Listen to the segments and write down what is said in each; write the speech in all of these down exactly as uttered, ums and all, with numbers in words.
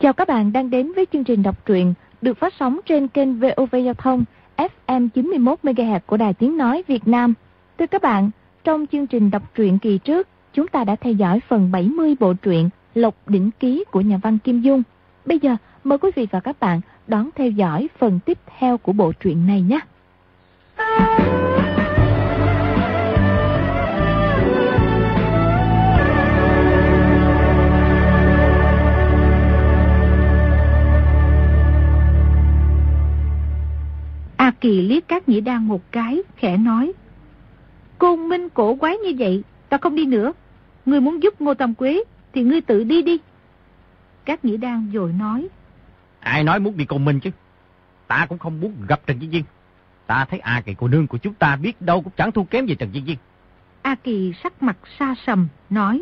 Chào các bạn đang đến với chương trình đọc truyện được phát sóng trên kênh vê o vê Giao thông ép em chín mươi mốt mê ga héc của Đài Tiếng Nói Việt Nam. Thưa các bạn, trong chương trình đọc truyện kỳ trước, chúng ta đã theo dõi phần bảy mươi bộ truyện Lộc Đỉnh Ký của nhà văn Kim Dung. Bây giờ, mời quý vị và các bạn đón theo dõi phần tiếp theo của bộ truyện này nhé. A Kỳ liếc Cát Nhĩ Đan một cái, khẽ nói: Côn Minh cổ quái như vậy, ta không đi nữa. Ngươi muốn giúp Ngô Tam Quế thì ngươi tự đi đi. Cát Nhĩ Đan vội nói: Ai nói muốn đi Côn Minh chứ? Ta cũng không muốn gặp Trần Viên Viên. Ta thấy A Kỳ cô nương của chúng ta biết đâu cũng chẳng thua kém gì Trần Viên Viên. A Kỳ sắc mặt xa sầm, nói: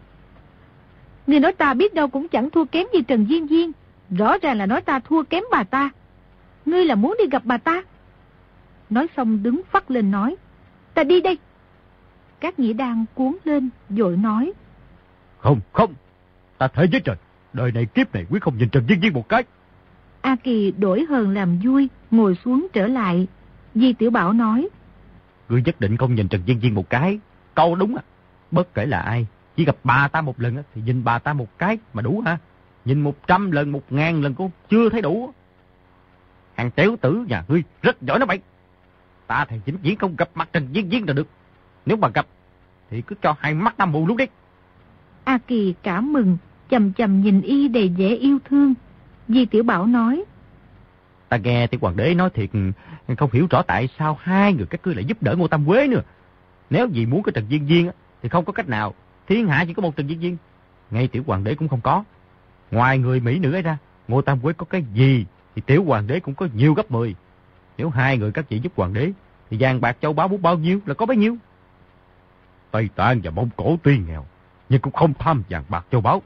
Ngươi nói ta biết đâu cũng chẳng thua kém gì Trần Viên Viên. Rõ ràng là nói ta thua kém bà ta. Ngươi là muốn đi gặp bà ta? Nói xong đứng phắt lên nói: Ta đi đây. Cát Nhĩ Đan cuốn lên, vội nói: Không, không, ta thể với trời, đời này kiếp này quyết không nhìn Trần Viên Viên một cái. A Kỳ đổi hờn làm vui, ngồi xuống trở lại. Di Tiểu Bảo nói: Ngươi nhất định không nhìn Trần Viên Viên một cái. Câu đúng à. Bất kể là ai, chỉ gặp bà ta một lần thì nhìn bà ta một cái mà đủ hả? Nhìn một trăm lần, một ngàn lần cũng chưa thấy đủ. Hàng tiểu tử nhà ngươi rất giỏi nói bậy. Ta thì vĩnh viễn không gặp mặt Trần Viên Viên là được. Nếu mà gặp thì cứ cho hai mắt ta mù luôn đi. A Kỳ cả mừng, chầm chầm nhìn y đầy vẻ yêu thương. Di Tiểu Bảo nói: Ta nghe Tiểu Hoàng đế nói thiệt, không hiểu rõ tại sao hai người các ngươi lại giúp đỡ Ngô Tam Quế nữa. Nếu vì muốn cái Trần Viên Viên thì không có cách nào. Thiên hạ chỉ có một Trần Viên Viên, ngay Tiểu Hoàng đế cũng không có. Ngoài người mỹ nữ ấy ra, Ngô Tam Quế có cái gì thì Tiểu Hoàng đế cũng có nhiều gấp mười. Nếu hai người các chị giúp Hoàng đế thì vàng bạc châu báu muốn bao nhiêu là có bấy nhiêu. Tây Tạng và Mông Cổ tuy nghèo nhưng cũng không tham vàng bạc châu báu.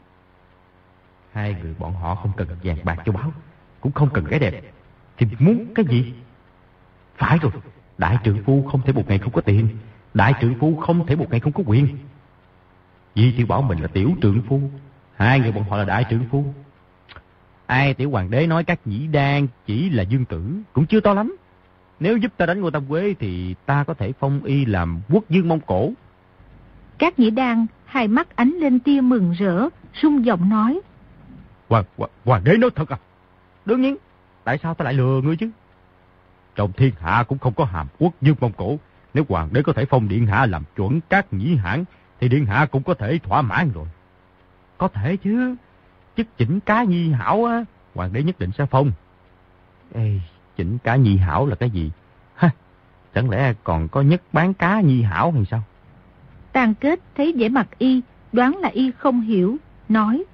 Hai người bọn họ không cần vàng bạc châu báu, cũng không cần gái đẹp, thì muốn cái gì? Phải rồi, đại trượng phu không thể một ngày không có tiền, đại trượng phu không thể một ngày không có quyền. Di Tiểu Bảo mình là tiểu trượng phu, hai người bọn họ là đại trượng phu. Ai Tiểu Hoàng đế nói Cát Nhĩ Đan chỉ là dương tử cũng chưa to lắm. Nếu giúp ta đánh Ngô Tam Quế thì ta có thể phong y làm quốc vương Mông Cổ. Cát Nhĩ Đan hai mắt ánh lên tia mừng rỡ, rung giọng nói: Hoàng, Hoàng, Hoàng đế nói thật à? Đương nhiên, tại sao ta lại lừa ngươi chứ? Trong thiên hạ cũng không có hàm quốc vương Mông Cổ. Nếu Hoàng đế có thể phong điện hạ làm chuẩn Cát Nhĩ Hãn thì điện hạ cũng có thể thỏa mãn rồi. Có thể chứ. Chức Chỉnh Cá Nhi Hảo á, Hoàng đế nhất định sẽ phong. Ê, Chỉnh Cá Nhi Hảo là cái gì? Ha, chẳng lẽ còn có nhất bán cá Nhi Hảo hay sao? Tàn Kết thấy vẻ mặt y, đoán là y không hiểu, nói: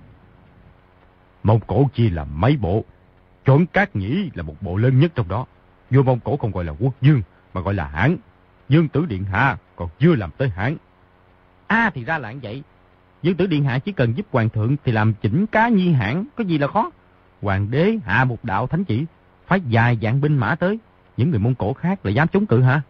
Mông Cổ chia làm mấy bộ, chuẩn Cát Nhĩ là một bộ lớn nhất trong đó. Vua Mông Cổ không gọi là quốc vương mà gọi là hãn. Dương tử điện hạ còn chưa làm tới hãn. À thì ra là như vậy. Dương tử điện hạ chỉ cần giúp hoàng thượng thì làm Chỉnh Cá Nhi Hãn, có gì là khó. Hoàng đế hạ một đạo thánh chỉ, phải dài vạn binh mã tới, những người Mông Cổ khác là dám chống cự hả?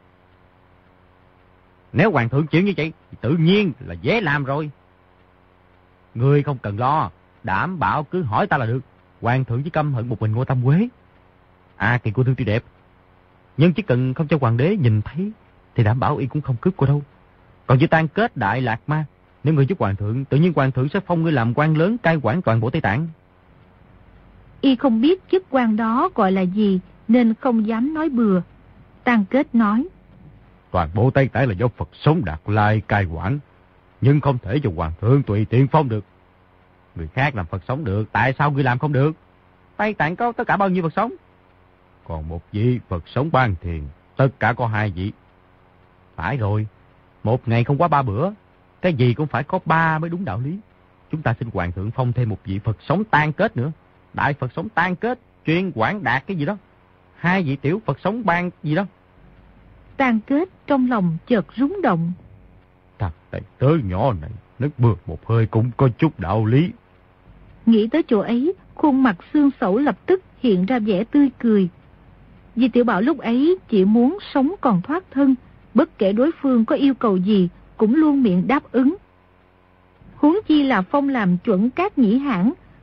Nếu hoàng thượng chịu như vậy thì tự nhiên là dễ làm rồi. Ngươi không cần lo, đảm bảo cứ hỏi ta là được. Hoàng thượng chỉ căm hận một mình Ngô Tam Quế. À Kỳ cô thương tuy đẹp, nhưng chỉ cần không cho hoàng đế nhìn thấy thì đảm bảo y cũng không cướp cô đâu. Còn với Tàn Kết Đại Lạc Ma, nếu ngươi giúp hoàng thượng, tự nhiên hoàng thượng sẽ phong ngươi làm quan lớn cai quản toàn bộ Tây Tạng. Y không biết chức quan đó gọi là gì nên không dám nói bừa. Tàn Kết nói: Toàn bộ Tây Tạng là do Phật sống Đạt Lai cai quản, nhưng không thể cho hoàng thượng tùy tiện phong được. Người khác làm Phật sống được, tại sao ngươi làm không được? Tây Tạng có tất cả bao nhiêu Phật sống? Còn một vị Phật sống Ban Thiền, tất cả có hai vị. Phải rồi, một ngày không quá ba bữa, cái gì cũng phải có ba mới đúng đạo lý. Chúng ta xin hoàng thượng phong thêm một vị Phật sống Tàn Kết nữa. Đại Phật sống Tàn Kết, chuyên quản đạt cái gì đó. Hai vị tiểu Phật sống Ban gì đó. Tàn Kết trong lòng chợt rúng động. Thằng tài tớ nhỏ này, nước bừa một hơi cũng có chút đạo lý. Nghĩ tới chỗ ấy, khuôn mặt xương xẩu lập tức hiện ra vẻ tươi cười. Di Tiểu Bảo lúc ấy chỉ muốn sống còn thoát thân, bất kể đối phương có yêu cầu gì cũng luôn miệng đáp ứng. Huống chi là phong làm chuẩn Cát Nhĩ Hãn,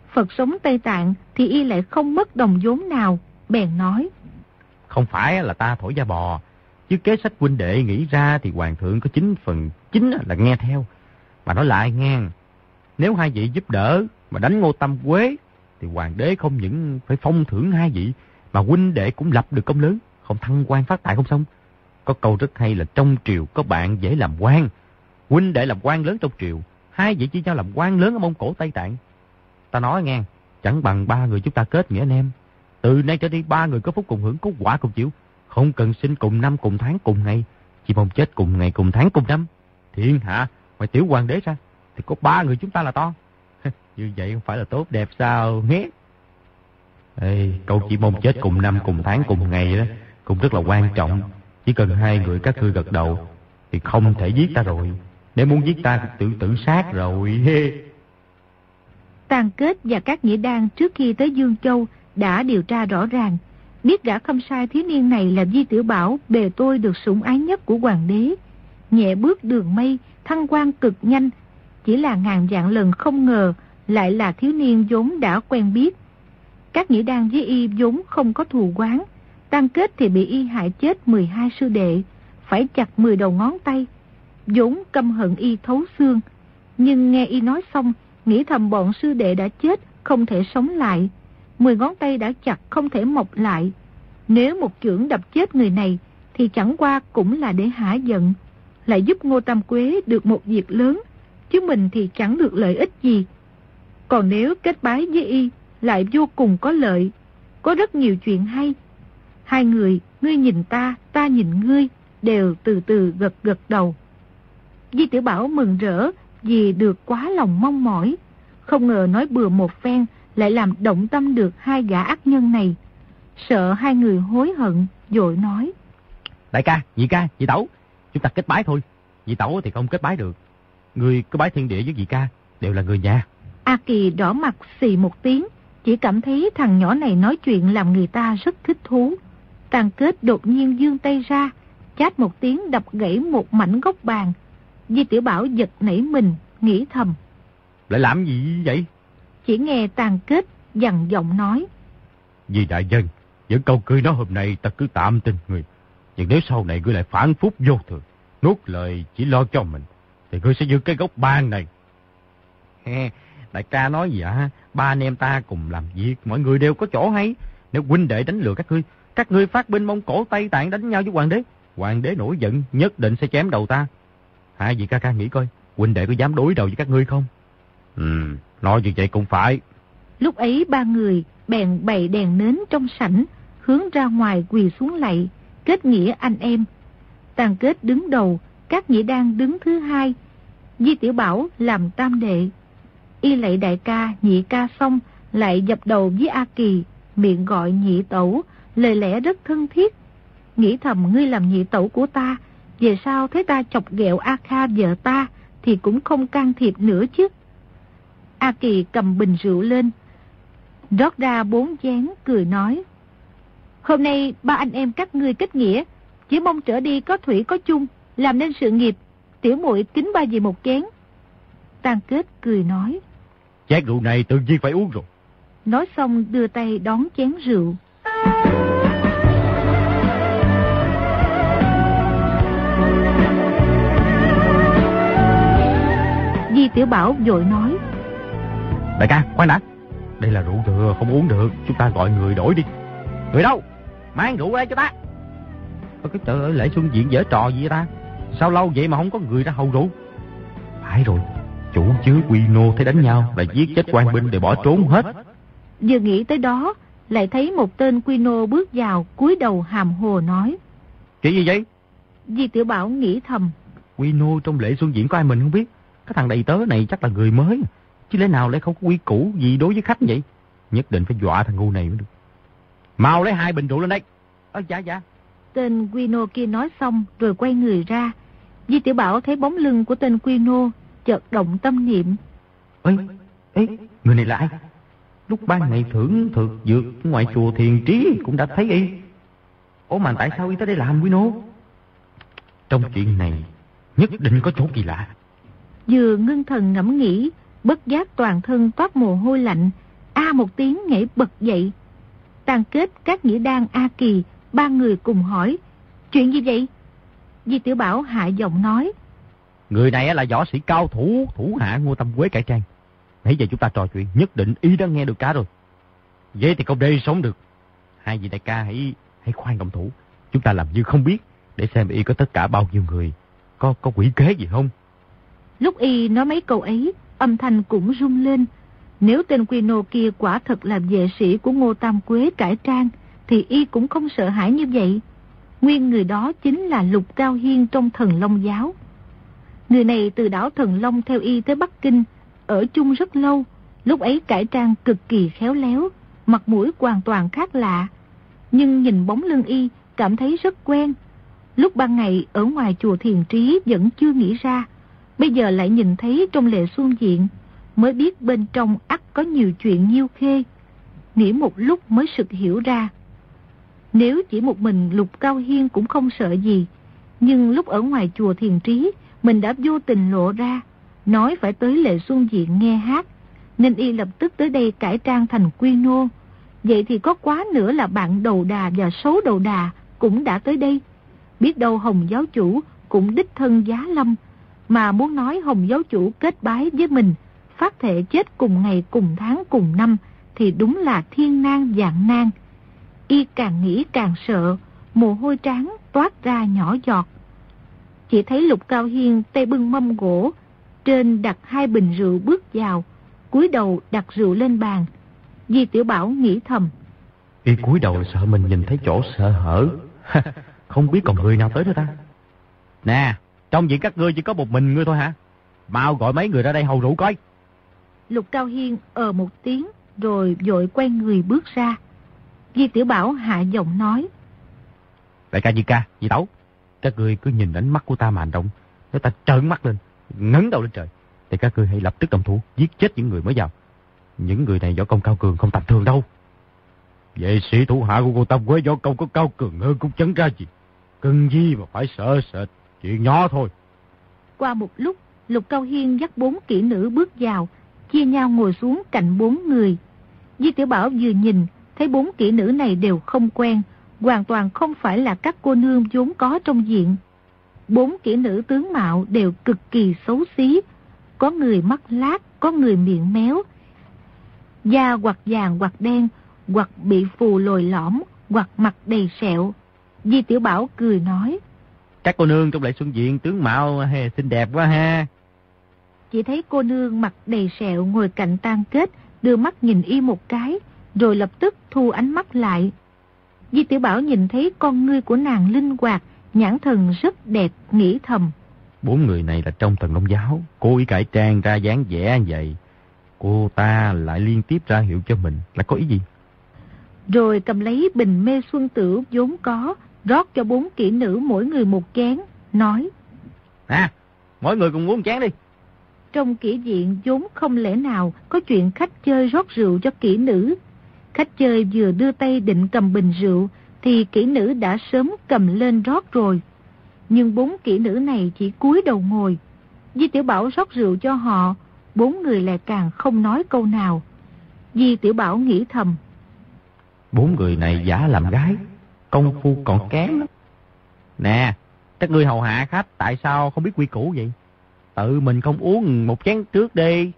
Phật sống Tây Tạng thì y lại không mất đồng vốn nào, bèn nói. Không phải là ta thổi da bò, chứ kế sách huynh đệ nghĩ ra thì hoàng thượng có chín phần chín là nghe theo. Mà nói lại nghe, nếu hai vị giúp đỡ mà đánh Ngô Tam Quế thì hoàng đế không những phải phong thưởng hai vị, mà huynh đệ cũng lập được công lớn, không thăng quan phát tài không xong. Có câu rất hay là trong triều có bạn dễ làm quan, huynh đệ làm quan lớn trong triều, hai vị chỉ nhau làm quan lớn ở Mông Cổ Tây Tạng. Ta nói nghe, chẳng bằng ba người chúng ta kết nghĩa anh em. Từ nay trở đi ba người có phúc cùng hưởng, có quả cùng chịu, không cần sinh cùng năm cùng tháng cùng ngày, chỉ mong chết cùng ngày cùng tháng cùng năm. Thiên hạ ngoài tiểu hoàng đế ra thì có ba người chúng ta là to. Như vậy không phải là tốt đẹp sao nhé? Ê, câu chỉ mong chết cùng năm cùng tháng cùng ngày đó cũng rất là quan trọng. Chỉ cần hai người các ngươi gật đầu thì không thể giết ta rồi. Nếu muốn giết ta thì tự tử sát rồi. Tàn Kết và các nghĩa đan trước khi tới Dương Châu đã điều tra rõ ràng, biết gã khâm sai thiếu niên này là Di Tiểu Bảo, bề tôi được sủng ái nhất của hoàng đế, nhẹ bước đường mây, thăng quan cực nhanh. Chỉ là ngàn vạn lần không ngờ lại là thiếu niên vốn đã quen biết. Các nghĩa đan với y vốn không có thù oán, Tàn Kết thì bị y hại chết mười hai sư đệ, phải chặt mười đầu ngón tay, vốn căm hận y thấu xương. Nhưng nghe y nói xong, nghĩ thầm bọn sư đệ đã chết, không thể sống lại, mười ngón tay đã chặt không thể mọc lại. Nếu một chưởng đập chết người này thì chẳng qua cũng là để hả giận, lại giúp Ngô Tam Quế được một việc lớn, chứ mình thì chẳng được lợi ích gì. Còn nếu kết bái với y lại vô cùng có lợi, có rất nhiều chuyện hay. Hai người, ngươi nhìn ta, ta nhìn ngươi, đều từ từ gật gật đầu. Di Tiểu Bảo mừng rỡ vì được quá lòng mong mỏi, không ngờ nói bừa một phen lại làm động tâm được hai gã ác nhân này. Sợ hai người hối hận, vội nói. Đại ca, nhị ca, nhị tẩu, chúng ta kết bái thôi. Nhị tẩu thì không kết bái được. Người có bái thiên địa với nhị ca đều là người nhà. A Kỳ đỏ mặt xì một tiếng, chỉ cảm thấy thằng nhỏ này nói chuyện làm người ta rất thích thú. Tàn Kết đột nhiên giương tay ra, chát một tiếng đập gãy một mảnh góc bàn. Di Tiểu Bảo giật nảy mình, nghĩ thầm. Lại làm gì vậy? Chỉ nghe Tàn Kết dằn giọng nói. Vì đại dân, những câu cười nói hôm nay ta cứ tạm tin người. Nhưng nếu sau này ngươi lại phản phúc vô thường, nuốt lời chỉ lo cho mình, thì ngươi sẽ giữ cái gốc ban này. He, đại ca nói gì hả? Ba anh em ta cùng làm việc, mọi người đều có chỗ hay. Nếu huynh đệ đánh lừa các ngươi, các ngươi phát binh Mông Cổ Tây Tạng đánh nhau với hoàng đế, hoàng đế nổi giận nhất định sẽ chém đầu ta. Hai vị ca ca nghĩ coi, huynh đệ có dám đối đầu với các ngươi không? Ừ, nói như vậy cũng phải. Lúc ấy ba người bèn bày đèn nến trong sảnh, hướng ra ngoài quỳ xuống lạy, kết nghĩa anh em. Tàn Kết đứng đầu, các nghĩa đan đứng thứ hai, Di Tiểu Bảo làm tam đệ. Y lạy đại ca, nhị ca xong, lại dập đầu với A Kỳ, miệng gọi nhị tẩu, lời lẽ rất thân thiết. Nghĩ thầm ngươi làm nhị tẩu của ta, về sau thấy ta chọc ghẹo A Kha vợ ta thì cũng không can thiệp nữa chứ. A Kỳ cầm bình rượu lên, rót ra bốn chén, cười nói. Hôm nay ba anh em các ngươi kết nghĩa, chỉ mong trở đi có thủy có chung, làm nên sự nghiệp. Tiểu muội kính ba về một chén. Tàn Kết cười nói. Chén rượu này tự nhiên phải uống rồi. Nói xong đưa tay đón chén rượu. Di Tiểu Bảo vội nói. Đại ca, khoan đã. Đây là rượu thừa, không uống được. Chúng ta gọi người đổi đi. Người đâu? Mang rượu đây cho ta. Ôi cái trời ơi, Lễ Xuân Diện dở trò gì vậy ta? Sao lâu vậy mà không có người ra hầu rượu? Phải rồi, chủ chứa Quy Nô thấy đánh nhau là giết chết quan binh để bỏ trốn hết. Vừa nghĩ tới đó, lại thấy một tên Quy Nô bước vào, cúi đầu hàm hồ nói. Chuyện gì vậy? Di Tiểu Bảo nghĩ thầm. Quy Nô trong Lễ Xuân Diễn có ai mình không biết. Cái thằng đầy tớ này chắc là người mới, chứ lẽ nào lại không có quy củ gì đối với khách vậy? Nhất định phải dọa thằng ngu này mới được. Mau lấy hai bình rượu lên đây. Ơ dạ dạ. Tên Quy Nô kia nói xong rồi quay người ra. Di Tiểu Bảo thấy bóng lưng của tên Quy Nô, chợt động tâm niệm. Ê, ê, người này là ai? Lúc ban ngày thưởng thực dược ngoài chùa Thiền Trí cũng đã thấy y. Ủa mà tại sao y tới đây làm Quy Nô? Trong chuyện này nhất định có chỗ kỳ lạ. Vừa ngưng thần ngẫm nghĩ, bất giác toàn thân toát mồ hôi lạnh, a một tiếng nhảy bật dậy. Tàn Kết, Cát Nghĩa Đan, A Kỳ, ba người cùng hỏi, chuyện gì vậy? Di Tiểu Bảo hạ giọng nói, người này là võ sĩ cao thủ, thủ hạ Ngô Tam Quế cải trang. Nãy giờ chúng ta trò chuyện, nhất định y đã nghe được cả rồi. Vậy thì không để sống được. Hai vị đại ca hãy hãy khoan động thủ. Chúng ta làm như không biết, để xem y có tất cả bao nhiêu người, có có quỷ kế gì không. Lúc y nói mấy câu ấy, âm thanh cũng rung lên. Nếu tên Quy Nô kia quả thật là vệ sĩ của Ngô Tam Quế cải trang, thì y cũng không sợ hãi như vậy. Nguyên người đó chính là Lục Cao Hiên trong Thần Long giáo. Người này từ đảo Thần Long theo y tới Bắc Kinh, ở chung rất lâu. Lúc ấy cải trang cực kỳ khéo léo, mặt mũi hoàn toàn khác lạ. Nhưng nhìn bóng lưng y, cảm thấy rất quen. Lúc ban ngày ở ngoài chùa Thiền Trí vẫn chưa nghĩ ra, bây giờ lại nhìn thấy trong Lệ Xuân Diện, mới biết bên trong ắt có nhiều chuyện nhiêu khê. Nghĩ một lúc mới sực hiểu ra. Nếu chỉ một mình Lục Cao Hiên cũng không sợ gì, nhưng lúc ở ngoài chùa Thiền Trí, mình đã vô tình lộ ra, nói phải tới Lệ Xuân Diện nghe hát, nên y lập tức tới đây cải trang thành Quy Nô. Vậy thì có quá nữa là bạn đầu đà và xấu đầu đà cũng đã tới đây. Biết đâu Hồng giáo chủ cũng đích thân giá lâm, mà muốn nói Hồng giáo chủ kết bái với mình, phát thệ chết cùng ngày cùng tháng cùng năm, thì đúng là thiên nan vạn nan. Y càng nghĩ càng sợ, mồ hôi trán toát ra nhỏ giọt. Chỉ thấy Lục Cao Hiên tay bưng mâm gỗ, trên đặt hai bình rượu bước vào, cúi đầu đặt rượu lên bàn. Di Tiểu Bảo nghĩ thầm, y cúi đầu sợ mình nhìn thấy chỗ sợ hở. Không biết còn người nào tới nữa ta. Nè, trong viện các ngươi chỉ có một mình ngươi thôi hả? Mau gọi mấy người ra đây hầu rượu coi. Lục Cao Hiên ờ một tiếng, rồi vội quay người bước ra. Di Tiểu Bảo hạ giọng nói, đại ca, Di ca, Di Tẩu, các ngươi cứ nhìn ánh mắt của ta mà hành động. Nếu ta trợn mắt lên, ngấn đầu lên trời, thì các ngươi hãy lập tức động thủ, giết chết những người mới vào. Những người này võ công cao cường không tầm thường đâu. Vệ sĩ thủ hạ của cô Tam Quế võ công có cao cường hơn cũng chẳng ra gì. Cần gì mà phải sợ sệt, chuyện nhỏ thôi. Qua một lúc, Lục Cao Hiên dắt bốn kỹ nữ bước vào, chia nhau ngồi xuống cạnh bốn người. Di Tiểu Bảo vừa nhìn, thấy bốn kỹ nữ này đều không quen, hoàn toàn không phải là các cô nương vốn có trong viện. Bốn kỹ nữ tướng mạo đều cực kỳ xấu xí, có người mắt lác, có người miệng méo, da hoặc vàng hoặc đen, hoặc bị phù lồi lõm, hoặc mặt đầy sẹo. Di Tiểu Bảo cười nói, các cô nương trong Lệ Xuân Diện tướng mạo he, xinh đẹp quá ha. Chỉ thấy cô nương mặt đầy sẹo ngồi cạnh Tàn Kết, đưa mắt nhìn y một cái, rồi lập tức thu ánh mắt lại. Di Tiểu Bảo nhìn thấy con ngươi của nàng linh hoạt, nhãn thần rất đẹp, nghĩ thầm, bốn người này là trong Thần Long giáo, cô ý cải trang ra dáng vẻ như vậy, cô ta lại liên tiếp ra hiệu cho mình là có ý gì? Rồi cầm lấy bình mê xuân tửu vốn có, rót cho bốn kỹ nữ mỗi người một chén, nói, À, mỗi người cùng uống chén đi. Trong kỹ viện vốn không lẽ nào có chuyện khách chơi rót rượu cho kỹ nữ. Khách chơi vừa đưa tay định cầm bình rượu, thì kỹ nữ đã sớm cầm lên rót rồi. Nhưng bốn kỹ nữ này chỉ cúi đầu ngồi. Di Tiểu Bảo rót rượu cho họ, bốn người lại càng không nói câu nào. Di Tiểu Bảo nghĩ thầm, bốn người này giả làm gái, công phu còn kém lắm. Nè, các ngươi hầu hạ khách tại sao không biết quy củ vậy? Tự mình không uống một chén trước đi.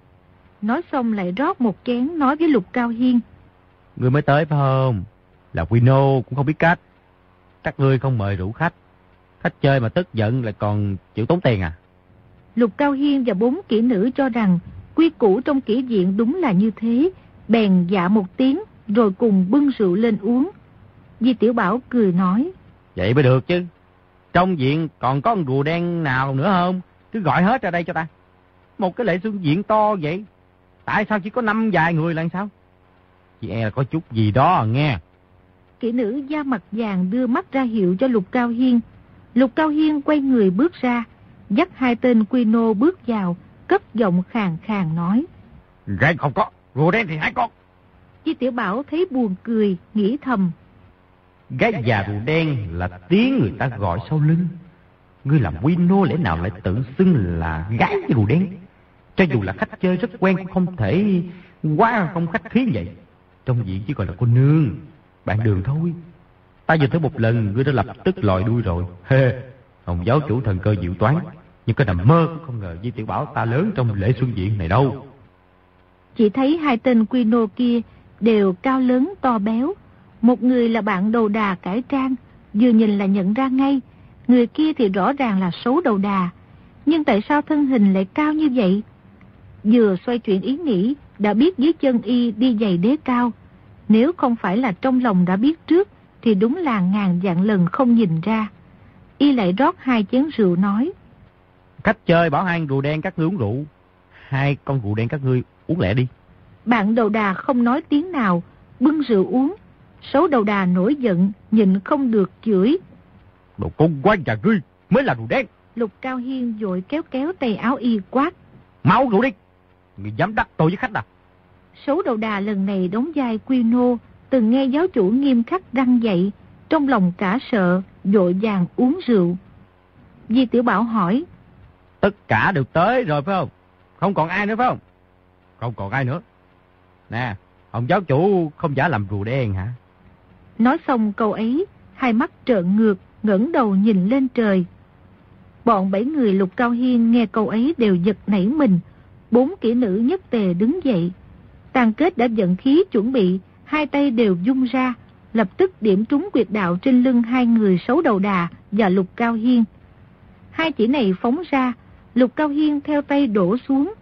Nói xong lại rót một chén, nói với Lục Cao Hiên, Người mới tới phải không? Là Quy Nô cũng không biết cách. Các ngươi không mời rượu khách, khách chơi mà tức giận lại còn chịu tốn tiền à? Lục Cao Hiên và bốn kỹ nữ cho rằng quy củ trong kỹ viện đúng là như thế, bèn dạ một tiếng, rồi cùng bưng rượu lên uống. Di Tiểu Bảo cười nói, vậy mới được chứ. Trong viện còn có con rùa đen nào nữa không? Cứ gọi hết ra đây cho ta. Một cái Lệ Xuân Diện to vậy, tại sao chỉ có năm vài người là sao? Chị e là có chút gì đó à nghe. Kỹ nữ da mặt vàng đưa mắt ra hiệu cho Lục Cao Hiên. Lục Cao Hiên quay người bước ra, dắt hai tên Quy Nô bước vào, cất giọng khàn khàn nói, Gái không có, rùa đen thì hai con. Di Tiểu Bảo thấy buồn cười, nghĩ thầm, Gái già rùa đen là tiếng người ta gọi sau lưng. Ngươi làm Quy Nô lẽ nào lại tự xưng là gái rùa đen? Cho dù là khách chơi rất quen cũng không thể Quá không khách khí vậy. Trong viện chỉ còn là cô nương, bạn đường thôi. Ta vừa thử một lần, ngươi đã lập tức lòi đuôi rồi. Hê, Hồng giáo chủ thần cơ diệu toán, nhưng có nằm mơ cũng không ngờ Di Tiểu Bảo ta lớn trong lễ xuân viện này đâu. Chỉ thấy hai tên quy nô kia đều cao lớn to béo. Một người là bạn đầu đà cải trang, vừa nhìn là nhận ra ngay. Người kia thì rõ ràng là Xấu Đầu Đà. Nhưng tại sao thân hình lại cao như vậy? Vừa xoay chuyển ý nghĩ, đã biết dưới chân y đi giày đế cao. Nếu không phải là trong lòng đã biết trước, thì đúng là ngàn vạn lần không nhìn ra. Y lại rót hai chén rượu nói: Khách chơi bảo hai rượu đen các ngươi uống rượu. Hai con rượu đen các ngươi uống lẹ đi. Bạn đầu đà không nói tiếng nào, bưng rượu uống. Xấu Đầu Đà nổi giận, nhịn không được chửi: Đồ con quan nhà ngươi mới là rượu đen. Lục Cao Hiên vội kéo kéo tay áo y quát: Mau rượu đi, ngươi dám đắc tội với khách à? Xấu Đầu Đà lần này đóng vai quy nô, từng nghe giáo chủ nghiêm khắc răn dạy, trong lòng cả sợ, vội vàng uống rượu. Di Tiểu Bảo hỏi: Tất cả đều tới rồi phải không? Không còn ai nữa phải không? Không còn ai nữa. Nè, ông giáo chủ không giả làm rùa đen hả? Nói xong câu ấy, hai mắt trợn ngược, ngẩng đầu nhìn lên trời. Bọn bảy người Lục Cao Hiên nghe câu ấy đều giật nảy mình. Bốn kỹ nữ nhất tề đứng dậy. Tàn Kết đã vận khí chuẩn bị, hai tay đều vung ra, lập tức điểm trúng quyệt đạo trên lưng hai người Xấu Đầu Đà và Lục Cao Hiên. Hai chỉ này phóng ra, Lục Cao Hiên theo tay đổ xuống.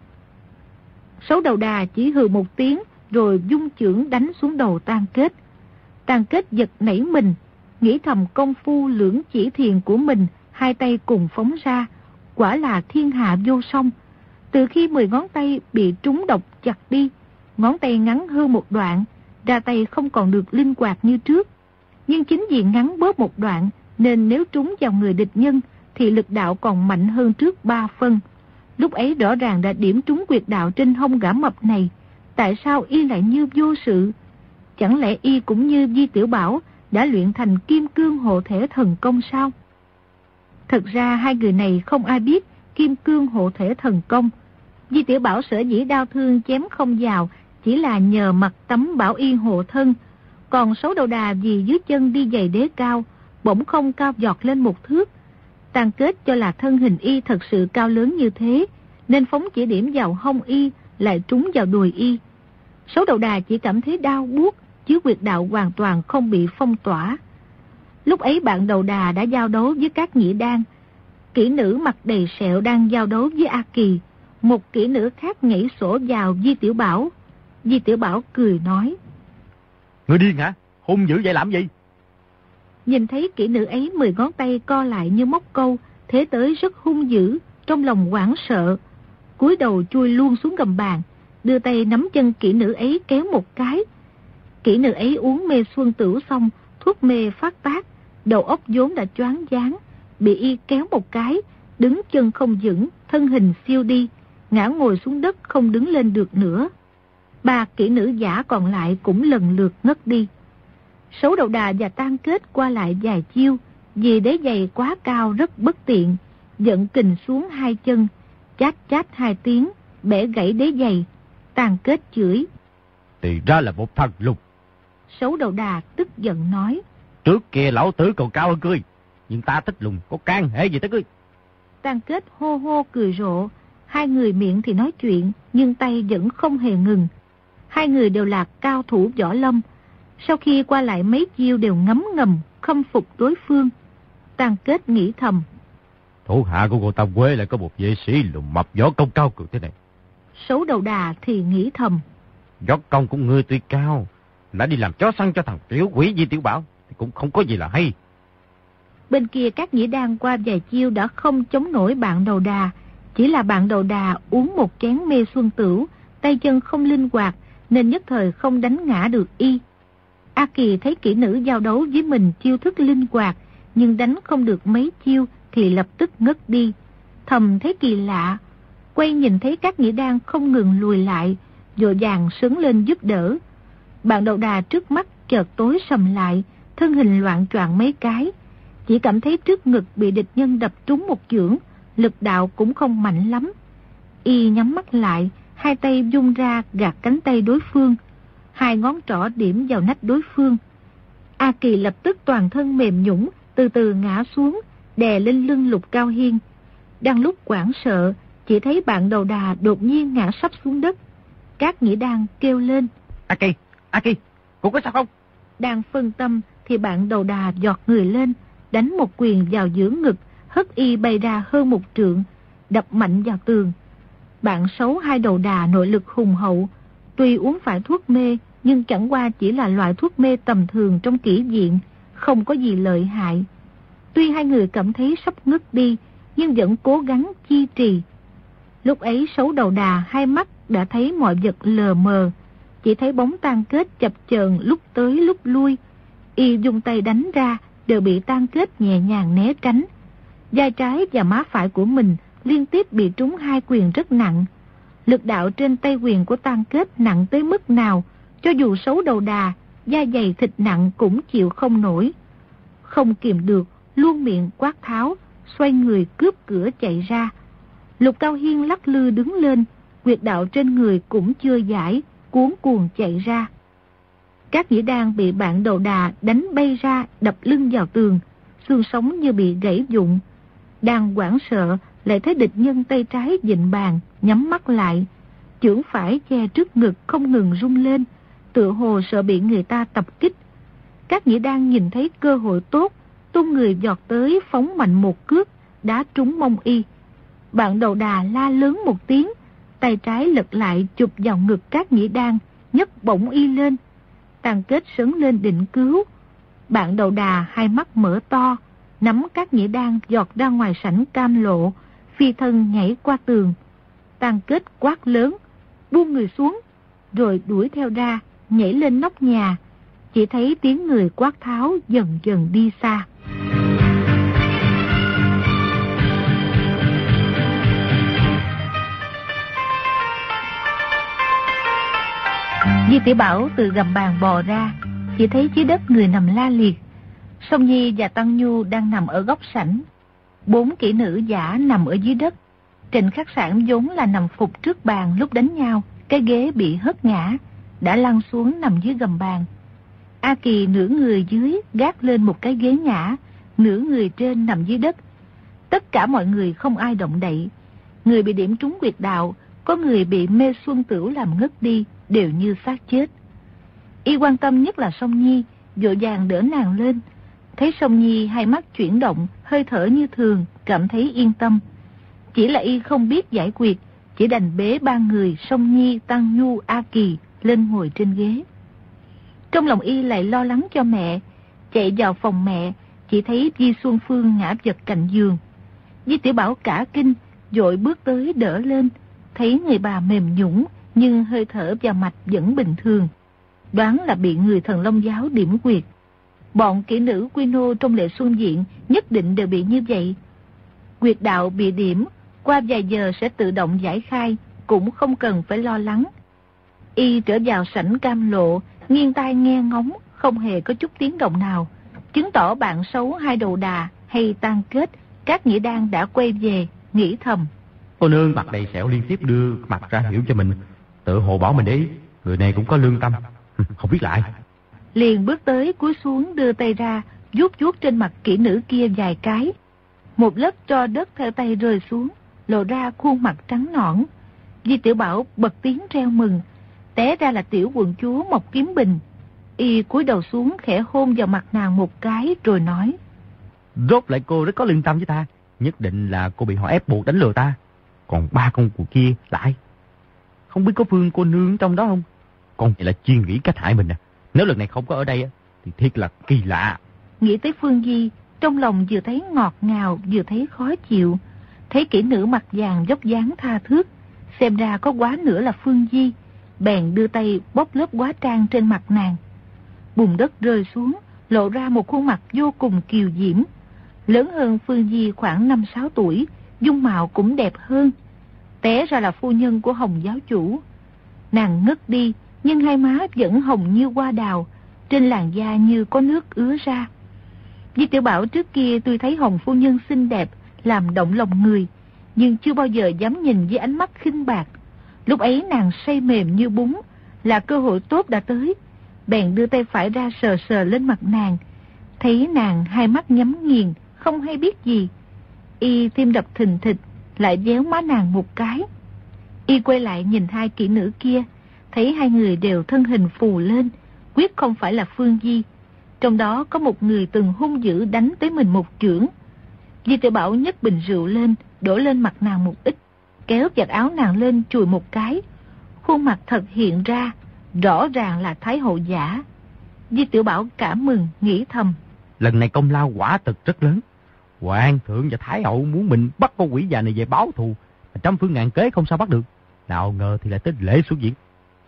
Xấu Đầu Đà chỉ hừ một tiếng, rồi vung chưởng đánh xuống đầu Tàn Kết. Tàn Kết giật nảy mình, nghĩ thầm công phu lưỡng chỉ thiền của mình, hai tay cùng phóng ra, quả là thiên hạ vô song. Từ khi mười ngón tay bị trúng độc chặt đi, ngón tay ngắn hơn một đoạn, ra tay không còn được linh hoạt như trước. Nhưng chính vì ngắn bớt một đoạn, nên nếu trúng vào người địch nhân, thì lực đạo còn mạnh hơn trước ba phân. Lúc ấy rõ ràng đã điểm trúng quyệt đạo trên hông gã mập này. Tại sao y lại như vô sự? Chẳng lẽ y cũng như Di Tiểu Bảo đã luyện thành kim cương hộ thể thần công sao? Thật ra hai người này không ai biết kim cương hộ thể thần công. Di Tiểu Bảo sở dĩ đau thương chém không vào, chỉ là nhờ mặt tấm bảo y hộ thân. Còn Xấu Đầu Đà vì dưới chân đi giày đế cao, bỗng không cao giọt lên một thước. Tàn Kết cho là thân hình y thật sự cao lớn như thế, nên phóng chỉ điểm vào hông y, lại trúng vào đùi y. Xấu Đầu Đà chỉ cảm thấy đau buốt, chứ quyệt đạo hoàn toàn không bị phong tỏa. Lúc ấy bạn Đầu Đà đã giao đấu với các nhĩ đan. Kỹ nữ mặt đầy sẹo đang giao đấu với A Kỳ. Một kỹ nữ khác nhảy sổ vào Di Tiểu Bảo. Di Tiểu Bảo cười nói: Ngươi điên hả? Hung dữ vậy làm gì? Nhìn thấy kỹ nữ ấy mười ngón tay co lại như móc câu, thế tới rất hung dữ, trong lòng hoảng sợ. Cúi đầu chui luôn xuống gầm bàn, đưa tay nắm chân kỹ nữ ấy kéo một cái. Kỹ nữ ấy uống mê xuân tửu xong, thuốc mê phát tác, đầu óc vốn đã choáng váng, bị y kéo một cái, đứng chân không vững, thân hình phiêu đi, ngã ngồi xuống đất không đứng lên được nữa. Ba kỹ nữ giả còn lại cũng lần lượt ngất đi. Xấu Đầu Đà và Tàn Kết qua lại vài chiêu, vì đế giày quá cao rất bất tiện, giận kình xuống hai chân, chát chát hai tiếng, bẻ gãy đế giày. Tàn Kết chửi: Thì ra là một thần lùn. Xấu Đầu Đà tức giận nói: Trước kia lão tử còn cao hơn ngươi, nhưng ta thích lùn, có can hệ gì tới ngươi? Tàn Kết hô hô cười rộ. Hai người miệng thì nói chuyện, nhưng tay vẫn không hề ngừng. Hai người đều là cao thủ võ lâm. Sau khi qua lại mấy chiêu đều ngấm ngầm, khâm phục đối phương. Tàn Kết nghĩ thầm: Thủ hạ của cô Tam Quế lại có một vệ sĩ lùn mập võ công cao cường thế này. Xấu Đầu Đà thì nghĩ thầm: Võ công của ngươi tuy cao, đã đi làm chó săn cho thằng tiểu quỷ Di Tiểu Bảo thì cũng không có gì là hay. Bên kia các nhĩ đan qua vài chiêu đã không chống nổi bạn Đầu Đà. Chỉ là bạn Đầu Đà uống một chén mê xuân tửu, tay chân không linh hoạt, nên nhất thời không đánh ngã được y. A Kỳ thấy kỹ nữ giao đấu với mình chiêu thức linh hoạt, nhưng đánh không được mấy chiêu thì lập tức ngất đi. Thầm thấy kỳ lạ, quay nhìn thấy các nhĩ đan không ngừng lùi lại, vội vàng sướng lên giúp đỡ. Bạn Đầu Đà trước mắt chợt tối sầm lại, thân hình loạn choạng mấy cái, chỉ cảm thấy trước ngực bị địch nhân đập trúng một chưởng, lực đạo cũng không mạnh lắm. Y nhắm mắt lại, hai tay vung ra gạt cánh tay đối phương, hai ngón trỏ điểm vào nách đối phương. A Kỳ lập tức toàn thân mềm nhũn, từ từ ngã xuống, đè lên lưng Lục Cao Hiên. Đang lúc hoảng sợ, chỉ thấy bạn đầu đà đột nhiên ngã sắp xuống đất. Cát Nhĩ Đan kêu lên: A Kỳ, A Kỳ, cô có sao không? Đang phân tâm thì bạn đầu đà giọt người lên, đánh một quyền vào giữa ngực, hất y bay ra hơn một trượng, đập mạnh vào tường. Bạn xấu hai đầu đà nội lực hùng hậu, tuy uống phải thuốc mê nhưng chẳng qua chỉ là loại thuốc mê tầm thường trong kỹ viện, không có gì lợi hại. Tuy hai người cảm thấy sắp ngất đi nhưng vẫn cố gắng chi trì. Lúc ấy xấu đầu đà hai mắt đã thấy mọi vật lờ mờ, chỉ thấy bóng Tan Kết chập chờn lúc tới lúc lui. Y dùng tay đánh ra đều bị Tan Kết nhẹ nhàng né tránh. Vai trái và má phải của mình liên tiếp bị trúng hai quyền rất nặng. Lực đạo trên tay quyền của Tan Kết nặng tới mức nào, cho dù xấu đầu đà, da dày thịt nặng cũng chịu không nổi. Không kìm được, luôn miệng quát tháo, xoay người cướp cửa chạy ra. Lục Cao Hiên lắc lư đứng lên, huyệt đạo trên người cũng chưa giải, cuốn cuồng chạy ra. Cát Nhĩ Đan bị bạn đầu đà đánh bay ra, đập lưng vào tường, xương sống như bị gãy vụn. Đang hoảng sợ, lại thấy địch nhân tay trái vịn bàn, nhắm mắt lại, chưởng phải che trước ngực không ngừng rung lên, tựa hồ sợ bị người ta tập kích. Cát Nhĩ Đan nhìn thấy cơ hội tốt, tung người giọt tới phóng mạnh một cước, đá trúng mông y. Bạn đầu đà la lớn một tiếng, tay trái lật lại chụp vào ngực Cát Nhĩ Đan, nhấc bổng y lên. Tan Kết sấn lên định cứu. Bạn đầu đà hai mắt mở to, nắm Cát Nhĩ Đan giọt ra ngoài sảnh cam lộ, phi thân nhảy qua tường. Tan Kết quát lớn, buông người xuống, rồi đuổi theo ra, nhảy lên nóc nhà. Chỉ thấy tiếng người quát tháo dần dần đi xa. Di Tiểu Bảo từ gầm bàn bò ra, chỉ thấy dưới đất người nằm la liệt. Song Nhi và Tăng Nhu đang nằm ở góc sảnh. Bốn kỹ nữ giả nằm ở dưới đất. Trịnh Khắc Sản vốn là nằm phục trước bàn lúc đánh nhau, cái ghế bị hất ngã, đã lăn xuống nằm dưới gầm bàn. A Kỳ nửa người dưới gác lên một cái ghế nhã, nửa người trên nằm dưới đất. Tất cả mọi người không ai động đậy. Người bị điểm trúng huyệt đạo, có người bị mê xuân tửu làm ngất đi, đều như xác chết. Y quan tâm nhất là Song Nhi, vội vàng đỡ nàng lên. Thấy Song Nhi hai mắt chuyển động, hơi thở như thường, cảm thấy yên tâm. Chỉ là Y không biết giải quyết, chỉ đành bế ba người Song Nhi, Tăng Nhu, A Kỳ lên ngồi trên ghế. Trong lòng Y lại lo lắng cho mẹ, chạy vào phòng mẹ, chỉ thấy Di Xuân Phương ngã vật cạnh giường. Di Tiểu Bảo cả kinh, vội bước tới đỡ lên, thấy người bà mềm nhũn nhưng hơi thở và mạch vẫn bình thường, đoán là bị người Thần Long giáo điểm quyệt. Bọn kỹ nữ quy nô trong Lệ Xuân Viện nhất định đều bị như vậy. Quyệt đạo bị điểm, qua vài giờ sẽ tự động giải khai, cũng không cần phải lo lắng. Y trở vào sảnh cam lộ, nghiêng tai nghe ngóng, không hề có chút tiếng động nào, chứng tỏ bạn xấu hai đầu đà hay Tan Kết, Cát Nhĩ Đan đã quay về, nghĩ thầm. Cô nương mặt đầy sẹo liên tiếp đưa mặt ra hiểu cho mình, tự hồ bảo mình đấy, người này cũng có lương tâm, không biết lại. Liền bước tới cúi xuống đưa tay ra, vuốt vuốt trên mặt kỹ nữ kia vài cái. Một lớp tro đất theo tay rơi xuống, lộ ra khuôn mặt trắng nõn. Di Tiểu Bảo bật tiếng reo mừng, té ra là tiểu quận chúa Mộc Kiếm Bình. Y cúi đầu xuống khẽ hôn vào mặt nàng một cái rồi nói: Rốt lại cô rất có lương tâm với ta, nhất định là cô bị họ ép buộc đánh lừa ta. Còn ba con của kia lại, không biết có Phương cô nương trong đó không? Con này là chuyên nghĩ cách hại mình à. Nếu lần này không có ở đây thì thiệt là kỳ lạ. Nghĩ tới Phương Di, trong lòng vừa thấy ngọt ngào vừa thấy khó chịu. Thấy kỹ nữ mặt vàng dốc dáng tha thước, xem ra có quá nữa là Phương Di, bèn đưa tay bóp lớp hóa trang trên mặt nàng. Bùn đất rơi xuống, lộ ra một khuôn mặt vô cùng kiều diễm, lớn hơn Phương Di khoảng năm sáu tuổi, dung mạo cũng đẹp hơn. Té ra là phu nhân của Hồng giáo chủ. Nàng ngất đi, nhưng hai má vẫn hồng như hoa đào, trên làn da như có nước ứa ra. Di Tiểu Bảo trước kia tuy thấy Hồng phu nhân xinh đẹp, làm động lòng người, nhưng chưa bao giờ dám nhìn với ánh mắt khinh bạc. Lúc ấy nàng say mềm như bún, là cơ hội tốt đã tới. Bèn đưa tay phải ra sờ sờ lên mặt nàng. Thấy nàng hai mắt nhắm nghiền, không hay biết gì. Y tim đập thình thịch, lại déo má nàng một cái. Y quay lại nhìn hai kỹ nữ kia, thấy hai người đều thân hình phù lên, quyết không phải là Phương Di. Trong đó có một người từng hung dữ đánh tới mình một chưởng. Di Tiểu Bảo nhấc bình rượu lên, đổ lên mặt nàng một ít, kéo giặt áo nàng lên chùi một cái. Khuôn mặt thật hiện ra, rõ ràng là Thái Hậu giả. Di Tiểu Bảo cảm mừng, nghĩ thầm. Lần này công lao quả thực rất lớn. Hoàng thượng và Thái Hậu muốn mình bắt con quỷ già này về báo thù, trăm phương ngàn kế không sao bắt được. Nào ngờ thì lại tới lễ xuất diễn.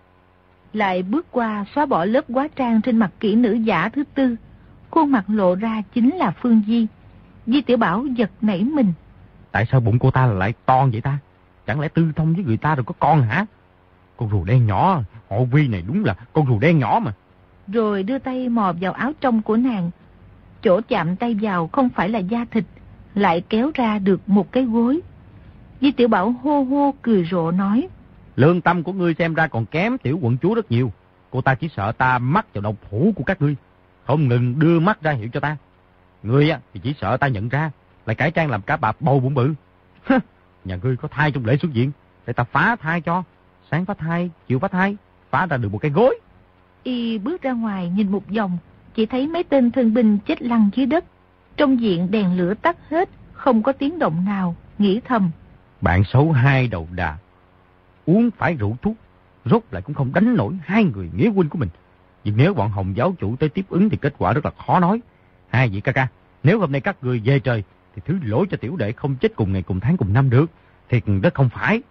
Lại bước qua xóa bỏ lớp hóa trang trên mặt kỹ nữ giả thứ tư. Khuôn mặt lộ ra chính là Phương Di. Di Tiểu Bảo giật nảy mình. Tại sao bụng cô ta lại to vậy ta? Chẳng lẽ tư thông với người ta rồi có con hả? Con rùa đen nhỏ, họ Vi này đúng là con rùa đen nhỏ mà. Rồi đưa tay mò vào áo trong của nàng. Chỗ chạm tay vào không phải là da thịt, lại kéo ra được một cái gối. Di Tiểu Bảo hô hô cười rộ nói. Lương tâm của ngươi xem ra còn kém tiểu quận chúa rất nhiều. Cô ta chỉ sợ ta mắc vào độc thủ của các ngươi, không ngừng đưa mắt ra hiệu cho ta. Ngươi á thì chỉ sợ ta nhận ra, lại cải trang làm cả bà bầu bụng bự. Nhà ngươi có thai trong lễ xuất diện, để ta phá thai cho. Sáng phá thai, chiều phá thai, phá ra được một cái gối. Y bước ra ngoài nhìn một vòng, chỉ thấy mấy tên thân binh chết lăn dưới đất. Trong viện đèn lửa tắt hết, không có tiếng động nào, nghĩ thầm. Bạn xấu hai đầu đà, uống phải rượu thuốc, rốt lại cũng không đánh nổi hai người nghĩa huynh của mình. Nhưng nếu bọn Hồng giáo chủ tới tiếp ứng thì kết quả rất là khó nói. Hai vị ca ca, nếu hôm nay các người về trời, thì thứ lỗi cho tiểu đệ không chết cùng ngày cùng tháng cùng năm được. Thiệt rất không phải.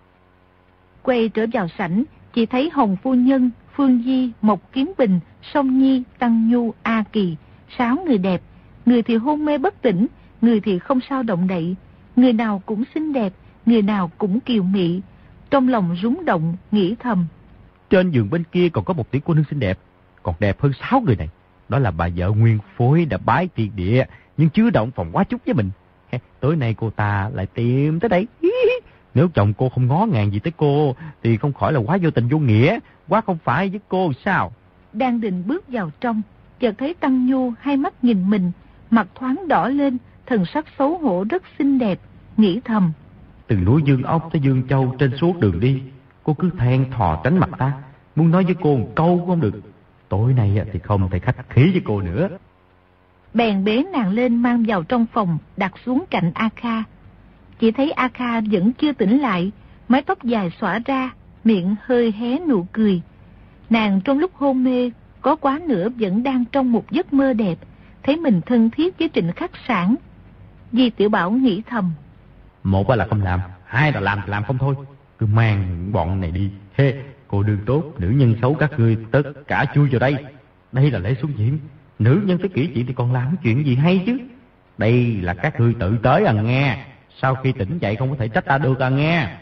Quay trở vào sảnh, chỉ thấy Hồng phu nhân, Phương Di, Mộc Kiếm Bình, Song Nhi, Tăng Nhu, A Kỳ, sáu người đẹp. Người thì hôn mê bất tỉnh, người thì không sao động đậy. Người nào cũng xinh đẹp, người nào cũng kiều mị. Trong lòng rúng động, nghĩ thầm. Trên giường bên kia còn có một tiểu cô nương xinh đẹp, còn đẹp hơn sáu người này. Đó là bà vợ nguyên phối đã bái tiên địa, nhưng chưa động phòng quá chút với mình. Tối nay cô ta lại tìm tới đây. Nếu chồng cô không ngó ngàng gì tới cô, thì không khỏi là quá vô tình vô nghĩa, quá không phải với cô sao? Đang định bước vào trong, chợt thấy Tăng Nhu hai mắt nhìn mình, mặt thoáng đỏ lên, thần sắc xấu hổ rất xinh đẹp, nghĩ thầm. Từ núi Dương Ốc tới Dương Châu trên suốt đường đi, cô cứ than thò tránh mặt ta, muốn nói với cô một câu cũng không được. Tối nay thì không thể khách khí với cô nữa. Bèn bế nàng lên mang vào trong phòng, đặt xuống cạnh A Kha. Chỉ thấy A Kha vẫn chưa tỉnh lại, mái tóc dài xõa ra, miệng hơi hé nụ cười. Nàng trong lúc hôn mê, có quá nữa vẫn đang trong một giấc mơ đẹp, thấy mình thân thiết với Trịnh Khắc Sản. Di Tiểu Bảo nghĩ thầm. Một là không làm, hai là làm thì làm không thôi. Cứ mang bọn này đi. Hê, cô đương tốt, nữ nhân xấu các ngươi tất cả chui vào đây. Đây là lễ xuất diễn. Nữ nhân tới kỹ chuyện thì còn làm chuyện gì hay chứ. Đây là các ngươi tự tới à nghe. Sau khi tỉnh dậy không có thể trách ta được à nghe.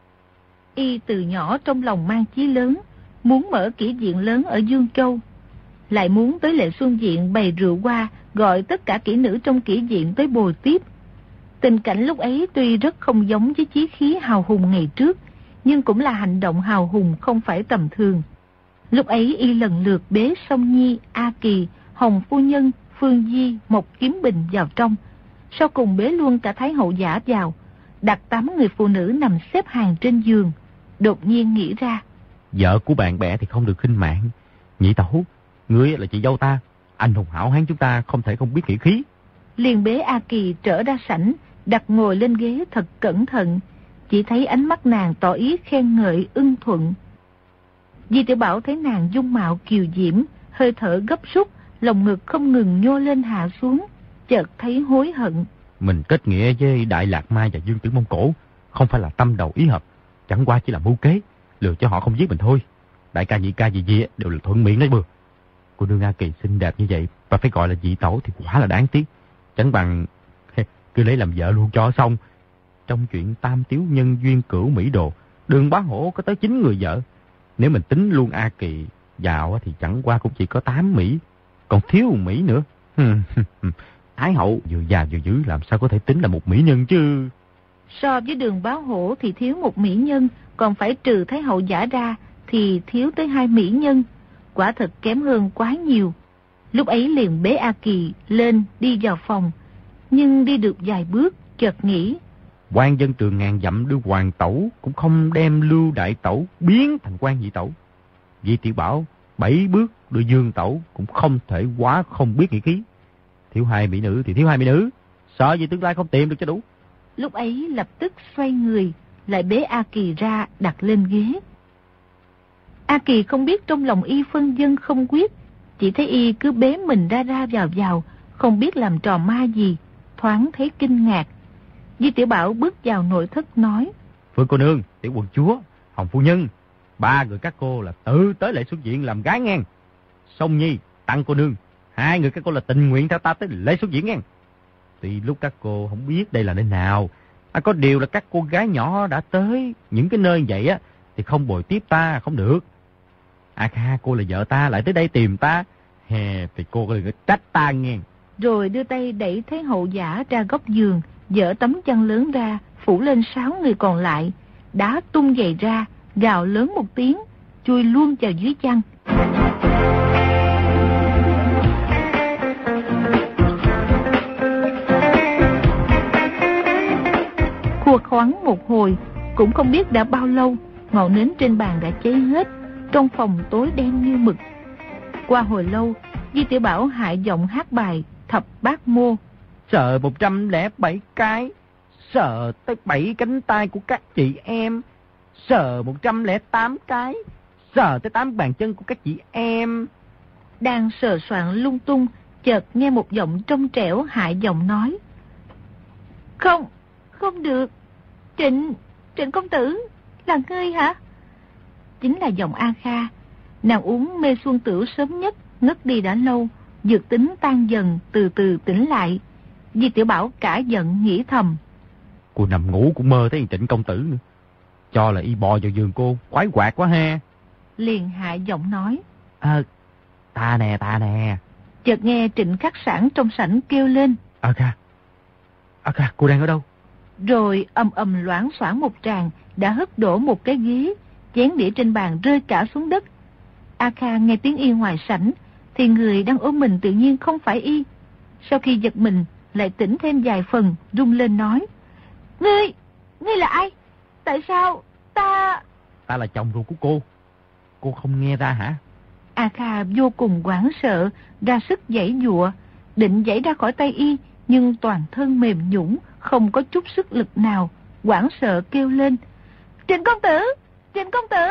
Y từ nhỏ trong lòng mang chí lớn, muốn mở kỹ viện lớn ở Dương Châu. Lại muốn tới lễ xuân diện bày rượu qua, gọi tất cả kỹ nữ trong kỹ viện tới bồi tiếp. Tình cảnh lúc ấy tuy rất không giống với chí khí hào hùng ngày trước, nhưng cũng là hành động hào hùng không phải tầm thường. Lúc ấy Y lần lượt bế Song Nhi, A Kỳ, Hồng phu nhân, Phương Di, Mộc Kiếm Bình vào trong. Sau cùng bế luôn cả Thái Hậu giả vào, đặt tám người phụ nữ nằm xếp hàng trên giường. Đột nhiên nghĩ ra. Vợ của bạn bè thì không được khinh mạng. Nhị tẩu, ngươi là chị dâu ta, anh hùng hảo hán chúng ta không thể không biết kỹ khí. Liền bế A Kỳ trở ra sảnh, đặt ngồi lên ghế thật cẩn thận. Chỉ thấy ánh mắt nàng tỏ ý khen ngợi ưng thuận. Di Tiểu Bảo thấy nàng dung mạo kiều diễm, hơi thở gấp rút, lòng ngực không ngừng nhô lên hạ xuống, chợt thấy hối hận. Mình kết nghĩa với Đại Lạc Mai và Dương Tử Mông Cổ, không phải là tâm đầu ý hợp, chẳng qua chỉ là mưu kế, lừa cho họ không giết mình thôi. Đại ca nhị ca gì gì đều là thuận miệng đấy bừa. Cô nương A Kỳ xinh đẹp như vậy và phải gọi là dị tẩu thì quả là đáng tiếc. Chẳng bằng cứ lấy làm vợ luôn cho xong. Trong chuyện tam tiếu nhân duyên cửu mỹ đồ, Đường Bá Hổ có tới chín người vợ. Nếu mình tính luôn A Kỳ vào thì chẳng qua cũng chỉ có tám mỹ, còn thiếu một mỹ nữa. Thái hậu vừa già vừa dữ làm sao có thể tính là một mỹ nhân chứ. So với Đường Bá Hổ thì thiếu một mỹ nhân, còn phải trừ Thái hậu giả ra thì thiếu tới hai mỹ nhân. Quả thật kém hơn quá nhiều. Lúc ấy liền bế A Kỳ lên đi vào phòng, nhưng đi được vài bước chợt nghĩ. Quan dân trường ngàn dặm đưa hoàng tẩu, cũng không đem Lưu đại tẩu biến thành quan nhị tẩu. Vì Tiểu Bảo bảy bước đưa Dương tẩu, cũng không thể quá không biết nghĩa khí. Thiếu hai mỹ nữ thì thiếu hai mỹ nữ, sợ gì tương lai không tìm được cho đủ. Lúc ấy lập tức xoay người, lại bế A Kỳ ra đặt lên ghế. A Kỳ không biết trong lòng y phân vân không quyết, chỉ thấy y cứ bế mình ra ra vào vào, không biết làm trò ma gì, thoáng thấy kinh ngạc. Di Tiểu Bảo bước vào nội thất nói. Phương cô nương, Tiểu quận chúa, Hồng phu nhân, ba người các cô là tự tới lễ xuất viện làm gái ngang. Song Nhi, Tăng cô nương, hai người các cô là tình nguyện theo ta tới lễ xuất viện ngang. Tuy lúc các cô không biết đây là nơi nào, à, có điều là các cô gái nhỏ đã tới những cái nơi vậy á, thì không bồi tiếp ta không được. À Kha, cô là vợ ta lại tới đây tìm ta, hè thì cô đừng có trách ta nghe. Rồi đưa tay đẩy Thái hậu giả ra góc giường, dỡ tấm chăn lớn ra, phủ lên sáu người còn lại, đá tung giày ra, gào lớn một tiếng, chui luôn vào dưới chăn. Khua khoắn một hồi, cũng không biết đã bao lâu, ngọn nến trên bàn đã cháy hết, trong phòng tối đen như mực. Qua hồi lâu, Di Tiểu Bảo hạ giọng hát bài Thập Bát Mô. Sợ một trăm lẻ bảy cái, sợ tới bảy cánh tay của các chị em, sợ một trăm lẻ tám cái, sợ tới tám bàn chân của các chị em. Đang sờ soạn lung tung, chợt nghe một giọng trong trẻo hạ giọng nói. Không, không được, Trịnh, Trịnh công tử, là ngươi hả? Chính là giọng A Kha. Nàng uống mê xuân tửu sớm nhất, ngất đi đã lâu, dược tính tan dần, từ từ tỉnh lại. Di Tiểu Bảo cả giận nghĩ thầm. Cô nằm ngủ cũng mơ thấy Trịnh công tử nữa, cho là y bò vào giường cô, khoái quạt quá ha. Liền hạ giọng nói. À, ta nè, ta nè. Chợt nghe Trịnh Khắc Sản trong sảnh kêu lên. A Kha, A Kha, cô đang ở đâu? Rồi ầm ầm loảng xoảng một tràng, đã hất đổ một cái ghế, chén đĩa trên bàn rơi cả xuống đất. A Kha nghe tiếng y ngoài sảnh, thì người đang ôm mình tự nhiên không phải y. Sau khi giật mình, lại tỉnh thêm vài phần, rung lên nói. Ngươi, ngươi là ai? Tại sao ta... Ta là chồng ruột của cô. Cô không nghe ra hả? A Kha vô cùng hoảng sợ, ra sức giãy giụa, định giãy ra khỏi tay y, nhưng toàn thân mềm nhũn, không có chút sức lực nào, hoảng sợ kêu lên. Trịnh công tử, Trịnh công tử.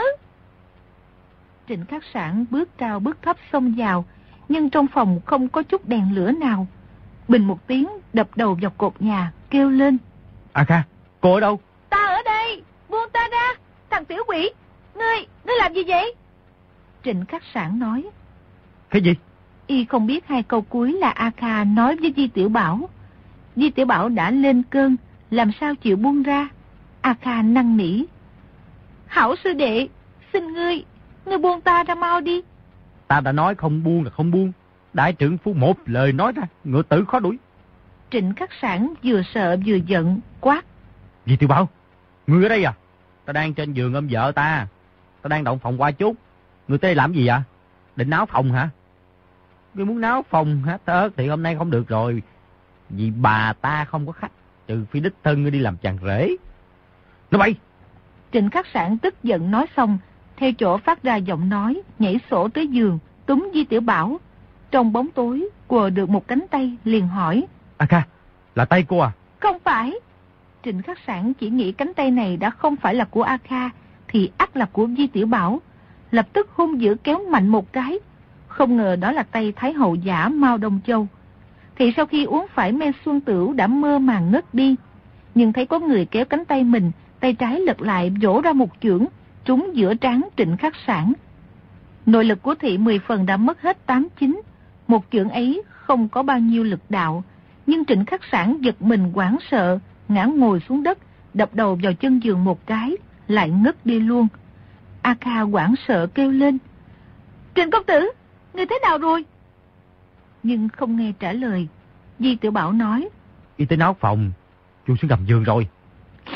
Trịnh Khắc Sản bước cao bước thấp xông vào, nhưng trong phòng không có chút đèn lửa nào. Bình một tiếng đập đầu vào cột nhà, kêu lên. A Kha, cô ở đâu? Ta ở đây, buông ta ra, thằng tiểu quỷ, ngươi, ngươi làm gì vậy? Trịnh Khắc Sản nói. Cái gì? Y không biết hai câu cuối là A Kha nói với Di Tiểu Bảo. Di Tiểu Bảo đã lên cơn, làm sao chịu buông ra. A Kha năn nỉ. Hảo sư đệ, xin ngươi, ngươi buông ta ra mau đi. Ta đã nói không buông là không buông. Đại trưởng phu một lời nói ra, ngựa tử khó đuổi. Trịnh Khắc Sản vừa sợ vừa giận, quát. Di Tiểu Bảo, ngươi ở đây à? Ta đang trên giường ôm vợ ta. Ta đang động phòng qua chút. Ngươi tới đây làm gì vậy? Định náo phòng hả? Ngươi muốn náo phòng hả? Tớ thì hôm nay không được rồi. Vì bà ta không có khách, trừ phi đích thân ngươi đi làm chàng rể. Nó bay! Trịnh Khắc Sản tức giận nói xong, theo chỗ phát ra giọng nói, nhảy sổ tới giường, túm Di Tiểu Bảo. Trong bóng tối, quờ được một cánh tay, liền hỏi. A Kha, là tay cô à? Không phải. Trịnh Khắc Sản chỉ nghĩ cánh tay này đã không phải là của A Kha, thì ắt là của Di Tiểu Bảo. Lập tức hung dữ kéo mạnh một cái. Không ngờ đó là tay Thái hậu giả Mao Đông Châu. Thì sau khi uống phải men xuân tửu đã mơ màng ngất đi. Nhưng thấy có người kéo cánh tay mình, tay trái lật lại vỗ ra một chưởng, trúng giữa trán Trịnh Khắc Sản. Nội lực của thị mười phần đã mất hết tám chín. Một chưởng ấy không có bao nhiêu lực đạo, nhưng Trịnh Khắc Sản giật mình hoảng sợ, ngã ngồi xuống đất, đập đầu vào chân giường một cái, lại ngất đi luôn. A Kha hoảng sợ kêu lên. Trịnh công tử, người thế nào rồi? Nhưng không nghe trả lời. Di Tiểu Bảo nói. Y tới náo phòng, chui xuống gầm giường rồi.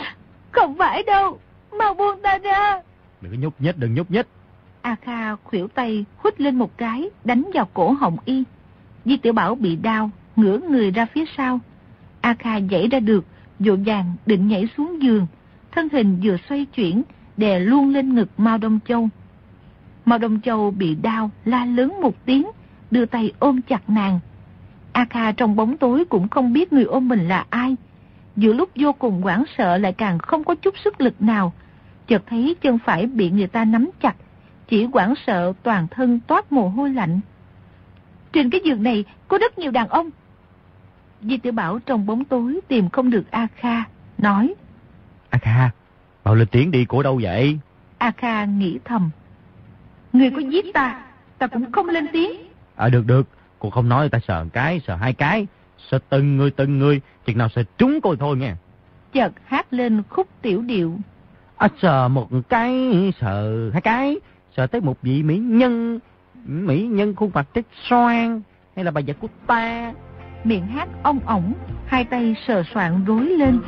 Không phải đâu, mau buông ta ra. Đừng có nhúc nhích, đừng nhúc nhích. A Kha khuỷu tay huých lên một cái, đánh vào cổ Hồng Y. Di Tiểu Bảo bị đau, ngửa người ra phía sau. A Kha giãy ra được, vội vàng định nhảy xuống giường, thân hình vừa xoay chuyển, đè luôn lên ngực Mao Đông Châu. Mao Đông Châu bị đau, la lớn một tiếng, đưa tay ôm chặt nàng. A Kha trong bóng tối cũng không biết người ôm mình là ai. Giữa lúc vô cùng hoảng sợ lại càng không có chút sức lực nào, chợt thấy chân phải bị người ta nắm chặt, chỉ hoảng sợ toàn thân toát mồ hôi lạnh. Trên cái giường này có rất nhiều đàn ông. Di Tiểu Bảo trong bóng tối tìm không được A Kha, nói: A Kha, mau lên tiếng đi, của đâu vậy? A Kha nghĩ thầm: người có giết ta, ta cũng không lên tiếng. À được được, cô không nói ta sờ một cái, sờ hai cái, sờ từng người từng người, chừng nào sờ trúng coi thôi nghe. Chợt hát lên khúc tiểu điệu: À, sờ một cái, sờ hai cái, sờ tới một vị mỹ nhân, mỹ nhân khuôn mặt trích xoan, hay là bà vợ của ta. Miệng hát ong ổng, hai tay sờ soạn rối lên.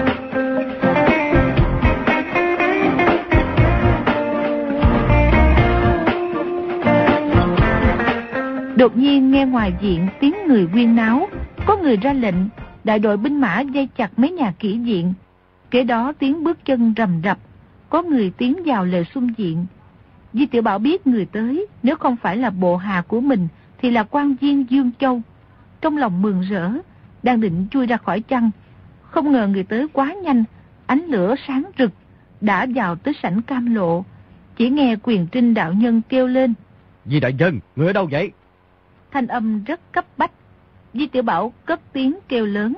Đột nhiên nghe ngoài viện tiếng người huyên náo, có người ra lệnh, đại đội binh mã dây chặt mấy nhà kỹ viện. Kế đó tiếng bước chân rầm rập, có người tiến vào lề xuân viện. Di Tiểu Bảo biết người tới, nếu không phải là bộ hạ của mình thì là quan viên Dương Châu. Trong lòng mừng rỡ, đang định chui ra khỏi chăn, không ngờ người tới quá nhanh, ánh lửa sáng rực, đã vào tới sảnh cam lộ. Chỉ nghe Quyền Trinh đạo nhân kêu lên: Di đại nhân, người ở đâu vậy? Thanh âm rất cấp bách. Di Tiểu Bảo cất tiếng kêu lớn: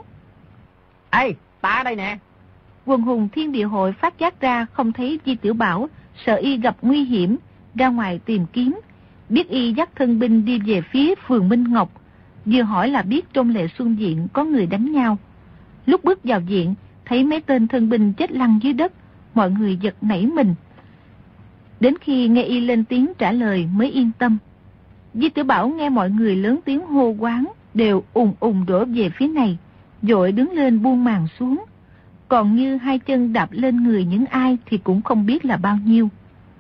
Ê, ta đây nè. Quần hùng Thiên Địa Hội phát giác ra không thấy Di Tiểu Bảo, sợ y gặp nguy hiểm, ra ngoài tìm kiếm. Biết y dắt thân binh đi về phía phường Minh Ngọc, vừa hỏi là biết trong lệ xuân viện có người đánh nhau. Lúc bước vào viện, thấy mấy tên thân binh chết lăn dưới đất, mọi người giật nảy mình. Đến khi nghe y lên tiếng trả lời mới yên tâm. Di Tiểu Bảo nghe mọi người lớn tiếng hô quán, đều ùn ùn đổ về phía này, vội đứng lên buông màn xuống. Còn như hai chân đạp lên người những ai thì cũng không biết là bao nhiêu.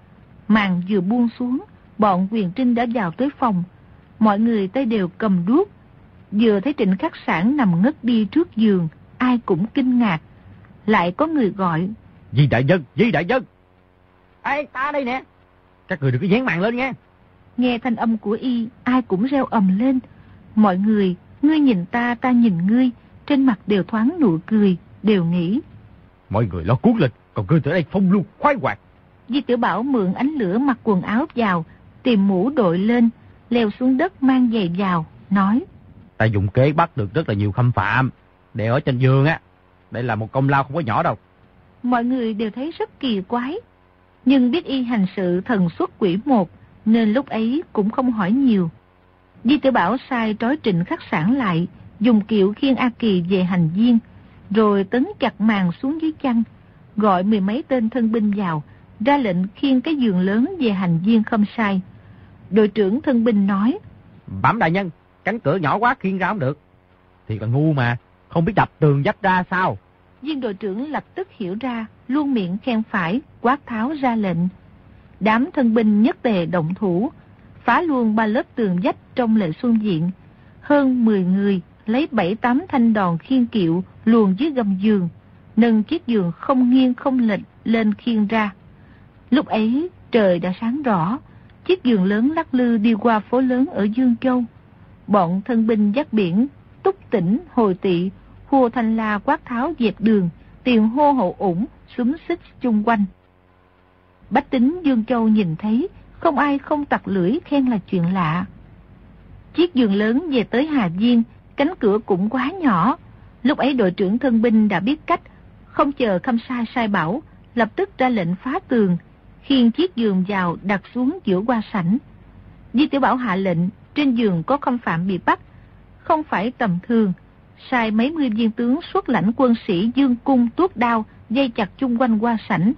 Màn vừa buông xuống, bọn Quyền Trinh đã vào tới phòng. Mọi người tay đều cầm đuốc. Vừa thấy Trịnh Khắc Sản nằm ngất đi trước giường, ai cũng kinh ngạc. Lại có người gọi: Di đại nhân, Di đại nhân. Ê, ta đây nè. Các người đừng có dán màn lên nghe. Nghe thanh âm của y, ai cũng reo ầm lên. Mọi người, ngươi nhìn ta, ta nhìn ngươi, trên mặt đều thoáng nụ cười, đều nghĩ: mọi người lo cuốn lên, còn ngươi tới đây phong lưu khoái hoạt. Di Tiểu Bảo mượn ánh lửa mặc quần áo vào, tìm mũ đội lên, leo xuống đất mang giày vào, nói: Ta dùng kế bắt được rất là nhiều khâm phạm, để ở trên giường á. Đây là một công lao không có nhỏ đâu. Mọi người đều thấy rất kỳ quái, nhưng biết y hành sự thần xuất quỷ một, nên lúc ấy cũng không hỏi nhiều. Di Tiểu Bảo sai trói Trịnh Khắc Sản lại, dùng kiệu khiêng A Kỳ về hành viên, rồi tấn chặt màn xuống dưới chăn, gọi mười mấy tên thân binh vào, ra lệnh khiêng cái giường lớn về hành viên Khâm Sai. Đội trưởng thân binh nói: Bẩm đại nhân, cánh cửa nhỏ quá khiêng ra không được. Thì là ngu mà, không biết đập tường dắt ra sao. Viên đội trưởng lập tức hiểu ra, luôn miệng khen phải, quát tháo ra lệnh. Đám thân binh nhất tề động thủ, phá luôn ba lớp tường vách trong lệ xuân viện. Hơn mười người lấy bảy tám thanh đòn khiêng kiệu luồn dưới gầm giường, nâng chiếc giường không nghiêng không lệch lên khiêng ra. Lúc ấy trời đã sáng rõ, chiếc giường lớn lắc lư đi qua phố lớn ở Dương Châu. Bọn thân binh dắt biển, túc tỉnh, hồi tị, hô thanh la quát tháo dẹp đường, tiền hô hậu ủng, xúm xích chung quanh. Bách tính Dương Châu nhìn thấy, không ai không tặc lưỡi khen là chuyện lạ. Chiếc giường lớn về tới Hà Viên, cánh cửa cũng quá nhỏ. Lúc ấy đội trưởng thân binh đã biết cách, không chờ Khâm Sai sai bảo, lập tức ra lệnh phá tường, khiêng chiếc giường vào đặt xuống giữa hoa sảnh. Di Tiểu Bảo hạ lệnh, trên giường có khâm phạm bị bắt, không phải tầm thường, sai mấy mươi viên tướng xuất lãnh quân sĩ dương cung tuốt đao dây chặt chung quanh hoa sảnh.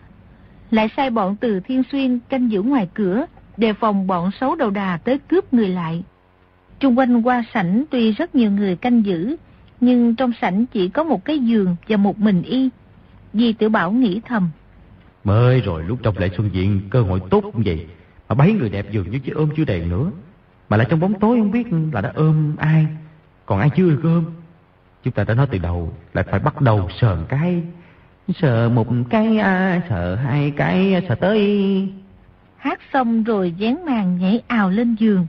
Lại sai bọn từ Thiên Xuyên canh giữ ngoài cửa, đề phòng bọn xấu đầu đà tới cướp người lại. Chung quanh hoa sảnh tuy rất nhiều người canh giữ, nhưng trong sảnh chỉ có một cái giường và một mình y. Di Tiểu Bảo nghĩ thầm. Mới rồi lúc trong lễ xuân viện cơ hội tốt cũng vậy. Mà bấy người đẹp dường như chỉ ôm chưa đầy nữa. Mà lại trong bóng tối không biết là đã ôm ai. Còn ai chưa được ôm. Chúng ta đã nói từ đầu lại phải bắt đầu sờ cái. Sờ một cái, à, sờ hai cái, sờ tới. Hát xong rồi dán màn nhảy ào lên giường.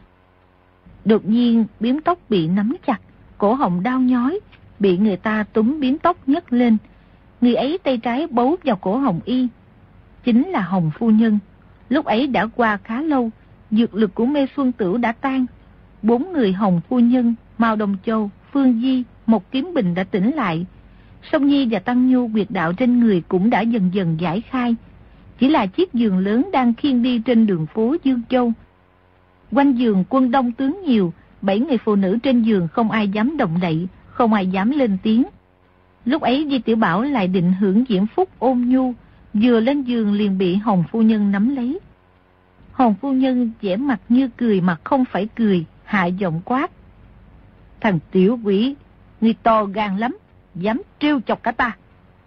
Đột nhiên biếm tóc bị nắm chặt, cổ họng đau nhói, bị người ta túm biếm tóc nhấc lên. Người ấy tay trái bấu vào cổ họng y. Chính là Hồng phu nhân. Lúc ấy đã qua khá lâu, dược lực của Mê Xuân Tửu đã tan. Bốn người Hồng phu nhân, Mao Đồng Châu, Phương Di, Một Kiếm Bình đã tỉnh lại. Song Nhi và Tăng Nhu huyệt đạo trên người cũng đã dần dần giải khai. Chỉ là chiếc giường lớn đang khiêng đi trên đường phố Dương Châu. Quanh giường quân đông tướng nhiều, bảy người phụ nữ trên giường không ai dám động đậy, không ai dám lên tiếng. Lúc ấy Di Tiểu Bảo lại định hưởng diễm phúc ôn nhu, vừa lên giường liền bị Hồng phu nhân nắm lấy. Hồng phu nhân vẻ mặt như cười mà không phải cười, hạ giọng quát: "Thằng tiểu quỷ, ngươi to gan lắm, dám trêu chọc cả ta."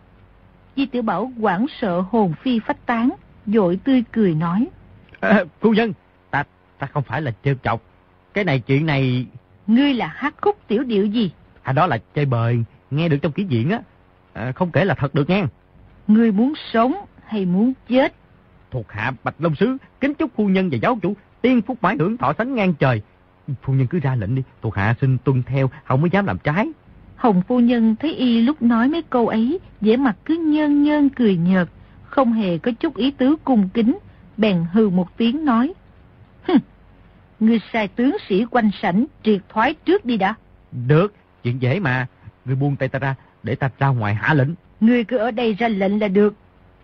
Di Tiểu Bảo hoảng sợ hồn phi phách tán, vội tươi cười nói: à, "Phu nhân, ta ta không phải là trêu chọc, cái này chuyện này." "Ngươi là hát khúc tiểu điệu gì?" "À, đó là chơi bời, nghe được trong kỹ viện á, à, không kể là thật được nghe." "Ngươi muốn sống hay muốn chết?" "Thuộc hạ Bạch Long Sứ kính chúc phu nhân và giáo chủ tiên phúc mãi hưởng thọ sánh ngang trời. Phu nhân cứ ra lệnh đi, thuộc hạ xin tuân theo, không mới dám làm trái." Hồng phu nhân thấy y lúc nói mấy câu ấy, vẻ mặt cứ nhơn nhơn cười nhợt, không hề có chút ý tứ cung kính, bèn hừ một tiếng nói: "Hừ, ngươi sai tướng sĩ quanh sảnh triệt thoái trước đi đã." "Được, chuyện dễ mà, ngươi buông tay ta ra, để ta ra ngoài hạ lệnh." "Ngươi cứ ở đây ra lệnh là được."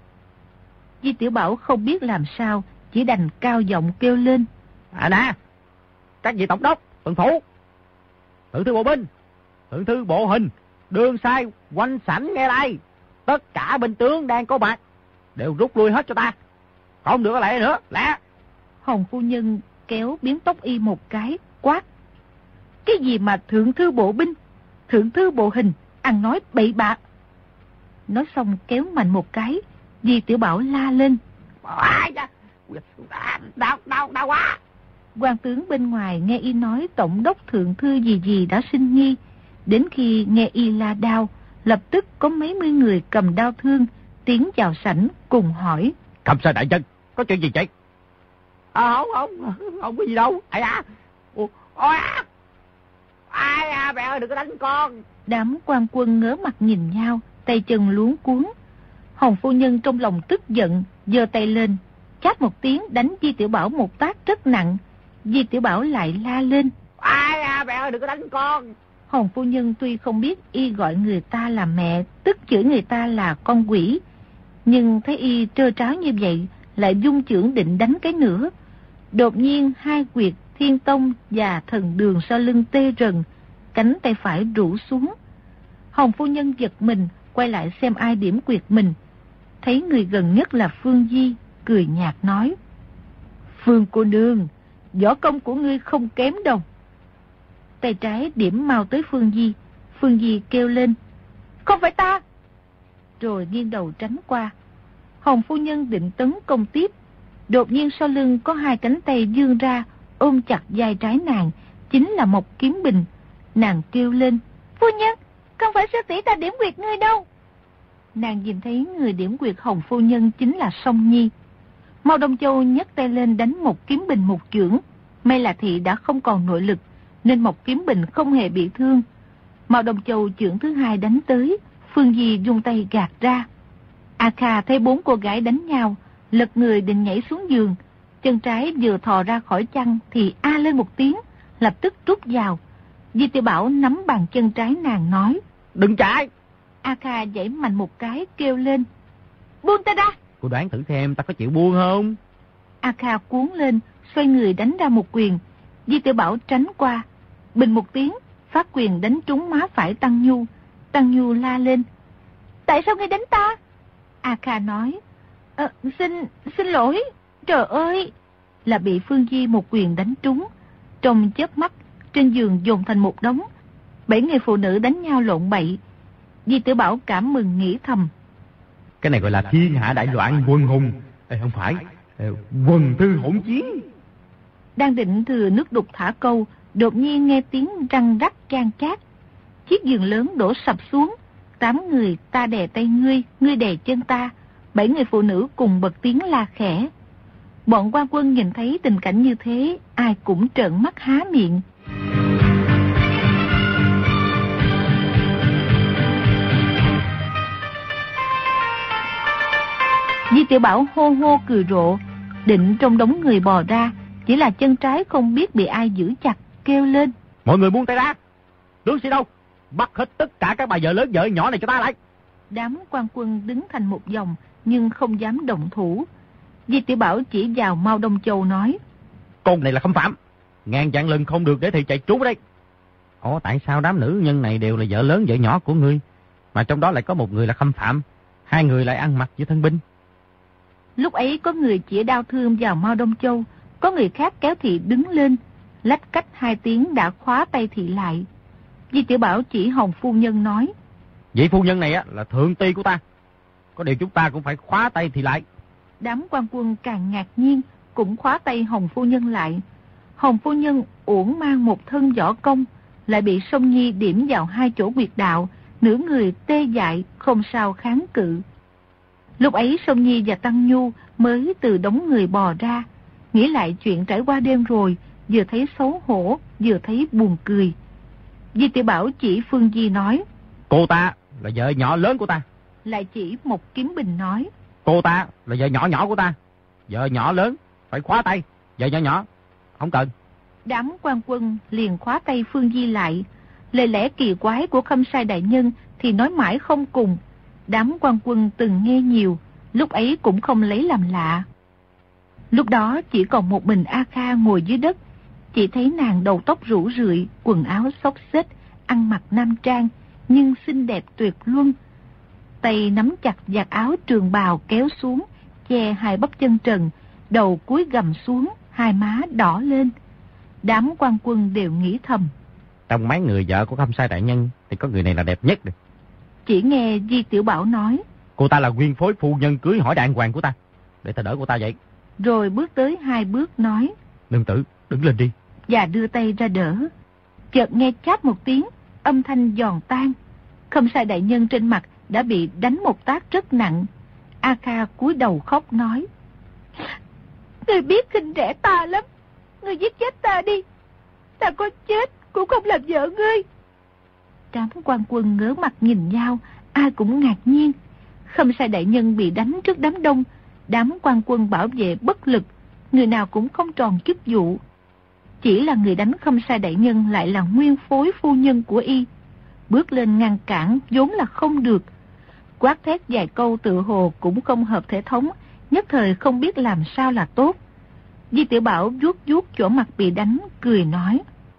Di Tiểu Bảo không biết làm sao, chỉ đành cao giọng kêu lên: "À nè, các vị tổng đốc, tuần thủ, thượng thư bộ binh, thượng thư bộ hình, đường sai, quanh sảnh nghe đây, tất cả binh tướng đang có mặt đều rút lui hết cho ta, không được ở lại nữa, lẹ." Hồng phu nhân kéo biếm tóc y một cái, quát: "Cái gì mà thượng thư bộ binh, thượng thư bộ hình, ăn nói bậy bạ." Nói xong kéo mạnh một cái, Di Tiểu Bảo la lên: "Đau, đau, đau quá." Quan tướng bên ngoài nghe y nói tổng đốc thượng thư gì gì đã sinh nghi, đến khi nghe y la đau, lập tức có mấy mươi người cầm đao thương tiến vào sảnh cùng hỏi: "Cầm sai đại nhân, có chuyện gì vậy?" "À, không, không, không có gì đâu. Ai à, ôi à, ai à, mẹ ơi đừng có đánh con." Đám quan quân ngớ mặt nhìn nhau, tay chân luống cuống. Hồng phu nhân trong lòng tức giận, giơ tay lên, chát một tiếng đánh Di Tiểu Bảo một tát rất nặng. Di Tiểu Bảo lại la lên: "Ai à, mẹ ơi đừng có đánh con." Hồng phu nhân tuy không biết y gọi người ta là mẹ, tức chửi người ta là con quỷ, nhưng thấy y trơ tráo như vậy, lại dung chưởng định đánh cái nữa. Đột nhiên hai quyệt Thiên Tông và Thần Đường sau lưng tê rần, cánh tay phải rũ xuống. Hồng phu nhân giật mình, quay lại xem ai điểm quyệt mình. Thấy người gần nhất là Phương Di, cười nhạt nói: "Phương cô nương, võ công của ngươi không kém đâu." Tay trái điểm mau tới Phương Di. Phương Di kêu lên: "Không phải ta!" Rồi nghiêng đầu tránh qua. Hồng phu nhân định tấn công tiếp. Đột nhiên sau lưng có hai cánh tay vươn ra, ôm chặt vai trái nàng, chính là Một Kiếm Bình. Nàng kêu lên: "Phu nhân, không phải sư tỷ ta điểm quyệt ngươi đâu." Nàng nhìn thấy người điểm quyệt Hồng phu nhân chính là Song Nhi. Mao Đông Châu nhấc tay lên đánh Một Kiếm Bình một chưởng. May là thị đã không còn nội lực, nên Một Kiếm Bình không hề bị thương. Mao Đông Châu chưởng thứ hai đánh tới, Phương Di dùng tay gạt ra. A Kha thấy bốn cô gái đánh nhau, lật người định nhảy xuống giường. Chân trái vừa thò ra khỏi chăn thì a lên một tiếng, lập tức rút vào. Di Tiểu Bảo nắm bàn chân trái nàng nói: "Đừng chạy." A Kha giãy mạnh một cái kêu lên: "Buông ta ra." "Cô đoán thử xem ta có chịu buông không?" A Kha cuốn lên, xoay người đánh ra một quyền. Di Tiểu Bảo tránh qua, bình một tiếng, phát quyền đánh trúng má phải Tăng Nhu. Tăng Nhu la lên: "Tại sao ngươi đánh ta?" A Kha nói: ờ, xin, xin lỗi, trời ơi." Là bị Phương Di một quyền đánh trúng. Trong chớp mắt, trên giường dồn thành một đống. Bảy người phụ nữ đánh nhau lộn bậy. Di Tiểu Bảo cảm mừng nghĩ thầm: Cái này gọi là thiên hạ đại loạn quân hùng. Ê, không phải, quần thư hỗn chiến. Đang định thừa nước đục thả câu, đột nhiên nghe tiếng răng rắc chan chát. Chiếc giường lớn đổ sập xuống. Tám người ta đè tay ngươi, ngươi đè chân ta. Bảy người phụ nữ cùng bật tiếng la khẽ. Bọn quan quân nhìn thấy tình cảnh như thế, ai cũng trợn mắt há miệng. Di Tiểu Bảo hô hô cười rộ, định trong đống người bò ra, chỉ là chân trái không biết bị ai giữ chặt, kêu lên. Mọi người buông tay ra. Tướng sĩ đâu? Bắt hết tất cả các bà vợ lớn vợ nhỏ này cho ta lại. Đám quan quân đứng thành một vòng, nhưng không dám động thủ. Di Tiểu Bảo chỉ vào Mao Đông Châu nói. Con này là khâm phạm, ngàn vạn lần không được để thì chạy trốn ở đây. Ồ, tại sao đám nữ nhân này đều là vợ lớn vợ nhỏ của ngươi, mà trong đó lại có một người là khâm phạm, hai người lại ăn mặc như thân binh? Lúc ấy có người chĩa đao thương vào Mao Đông Châu, có người khác kéo thị đứng lên, lách cách hai tiếng đã khóa tay thị lại. Di Tiểu Bảo chỉ Hồng phu nhân nói. Vị phu nhân này á là thượng ti của ta, có điều chúng ta cũng phải khóa tay thị lại. Đám quan quân càng ngạc nhiên, cũng khóa tay Hồng phu nhân lại. Hồng phu nhân uổng mang một thân võ công, lại bị Song Nhi điểm vào hai chỗ huyệt đạo, nửa người tê dại, không sao kháng cự. Lúc ấy Song Nhi và Tăng Nhu mới từ đống người bò ra, nghĩ lại chuyện trải qua đêm rồi, vừa thấy xấu hổ, vừa thấy buồn cười. Di Tiểu Bảo chỉ Phương Di nói. Cô ta là vợ nhỏ lớn của ta. Lại chỉ một Kiếm Bình nói. Cô ta là vợ nhỏ nhỏ của ta. Vợ nhỏ lớn phải khóa tay, vợ nhỏ nhỏ không cần. Đám quan quân liền khóa tay Phương Di lại. Lời lẽ kỳ quái của Khâm Sai đại nhân thì nói mãi không cùng. Đám quan quân từng nghe nhiều, lúc ấy cũng không lấy làm lạ. Lúc đó chỉ còn một mình A Kha ngồi dưới đất. Chỉ thấy nàng đầu tóc rủ rượi, quần áo xốc xếch, ăn mặc nam trang, nhưng xinh đẹp tuyệt luân. Tay nắm chặt vạt áo trường bào kéo xuống, che hai bắp chân trần, đầu cúi gằm xuống, hai má đỏ lên. Đám quan quân đều nghĩ thầm. Trong mấy người vợ của Khâm Sai đại nhân thì có người này là đẹp nhất. Chỉ nghe Di Tiểu Bảo nói. Cô ta là nguyên phối phu nhân cưới hỏi đàng hoàng của ta, để ta đỡ cô ta vậy. Rồi bước tới hai bước nói. Nương tử, đứng lên đi. Và đưa tay ra đỡ. Chợt nghe chát một tiếng, âm thanh giòn tan. Khâm Sai đại nhân trên mặt đã bị đánh một tát rất nặng. A Kha cúi đầu khóc nói. Ngươi biết khinh rẻ ta lắm. Ngươi giết chết ta đi. Ta có chết cũng không làm vợ ngươi. Đám quan quân ngớ mặt nhìn nhau, ai cũng ngạc nhiên. Khâm Sai đại nhân bị đánh trước đám đông, đám quan quân bảo vệ bất lực, người nào cũng không tròn chức vụ. Chỉ là người đánh Khâm Sai đại nhân lại là nguyên phối phu nhân của y. Bước lên ngăn cản vốn là không được. Quát thét vài câu tự hồ cũng không hợp thể thống, nhất thời không biết làm sao là tốt. Di Tiểu Bảo vuốt vuốt chỗ mặt bị đánh, cười nói.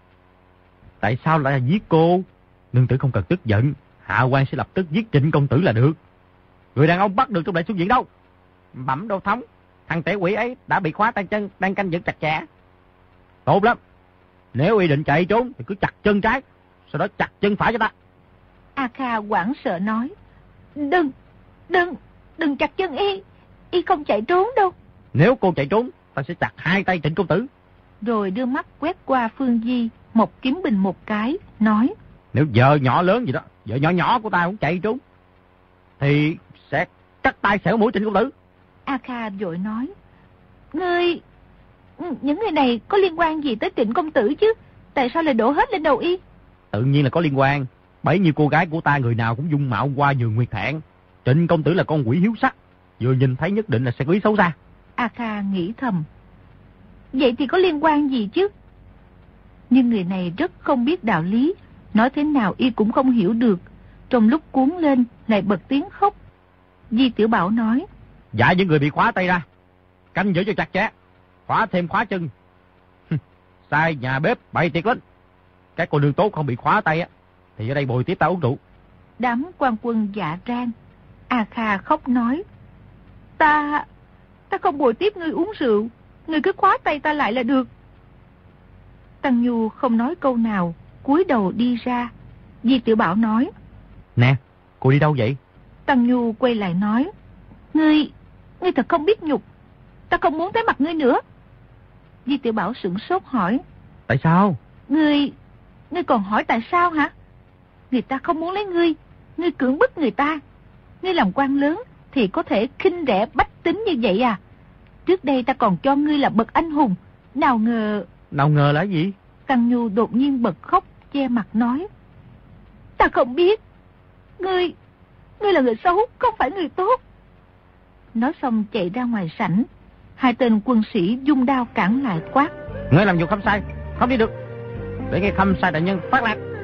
Tại sao lại là giết cô? Nương tử không cần tức giận, hạ quan sẽ lập tức giết Trịnh công tử là được. Người đàn ông bắt được trong đại xuất viện đâu? Bẩm đô thống, thằng tể quỷ ấy đã bị khóa tay chân, đang canh giữ chặt chẽ. Tốt lắm, nếu y định chạy trốn thì cứ chặt chân trái, sau đó chặt chân phải cho ta. A Kha hoảng sợ nói. Đừng, đừng, đừng chặt chân y, y không chạy trốn đâu. Nếu cô chạy trốn, ta sẽ chặt hai tay Trịnh công tử. Rồi đưa mắt quét qua Phương Di, một Kiếm Bình một cái, nói. Nếu vợ nhỏ lớn gì đó, vợ nhỏ nhỏ của ta cũng chạy trốn, thì sẽ cắt tay xẻo mũi Trịnh công tử. A Kha vội nói. Ngươi, những người này có liên quan gì tới Trịnh công tử chứ? Tại sao lại đổ hết lên đầu y? Tự nhiên là có liên quan. Bấy nhiêu cô gái của ta người nào cũng dung mạo qua giường nguyệt thẹn. Trịnh công tử là con quỷ hiếu sắc, vừa nhìn thấy nhất định là sẽ có ý xấu xa. A Kha nghĩ thầm. Vậy thì có liên quan gì chứ? Nhưng người này rất không biết đạo lý, nói thế nào y cũng không hiểu được. Trong lúc cuốn lên lại bật tiếng khóc. Di Tiểu Bảo nói. Dạ những người bị khóa tay ra, canh giữ cho chặt chẽ, khóa thêm khóa chân. Sai nhà bếp bày tiệc lên. Các cô nương tốt không bị khóa tay á, thì ở đây bồi tiếp ta uống rượu. Đám quan quân dạ rang. A Kha khóc nói. Ta, ta không bồi tiếp ngươi uống rượu, ngươi cứ khóa tay ta lại là được. Tăng Nhu không nói câu nào, cúi đầu đi ra. Di Tiểu Bảo nói. Nè, cô đi đâu vậy? Tăng Nhu quay lại nói. Ngươi, ngươi thật không biết nhục. Ta không muốn thấy mặt ngươi nữa. Di Tiểu Bảo sửng sốt hỏi. Tại sao? Ngươi, ngươi còn hỏi tại sao hả? Người ta không muốn lấy ngươi, ngươi cưỡng bức người ta. Ngươi làm quan lớn thì có thể khinh rẻ bách tính như vậy à? Trước đây ta còn cho ngươi là bậc anh hùng. Nào ngờ... Nào ngờ là gì? Tăng Nhu đột nhiên bật khóc, che mặt nói. Ta không biết. Ngươi, ngươi là người xấu, không phải người tốt. Nói xong chạy ra ngoài sảnh. Hai tên quân sĩ dung đao cản lại quát. Ngươi làm vụ khâm sai, không đi được. Để nghe khâm sai đại nhân phát lạc.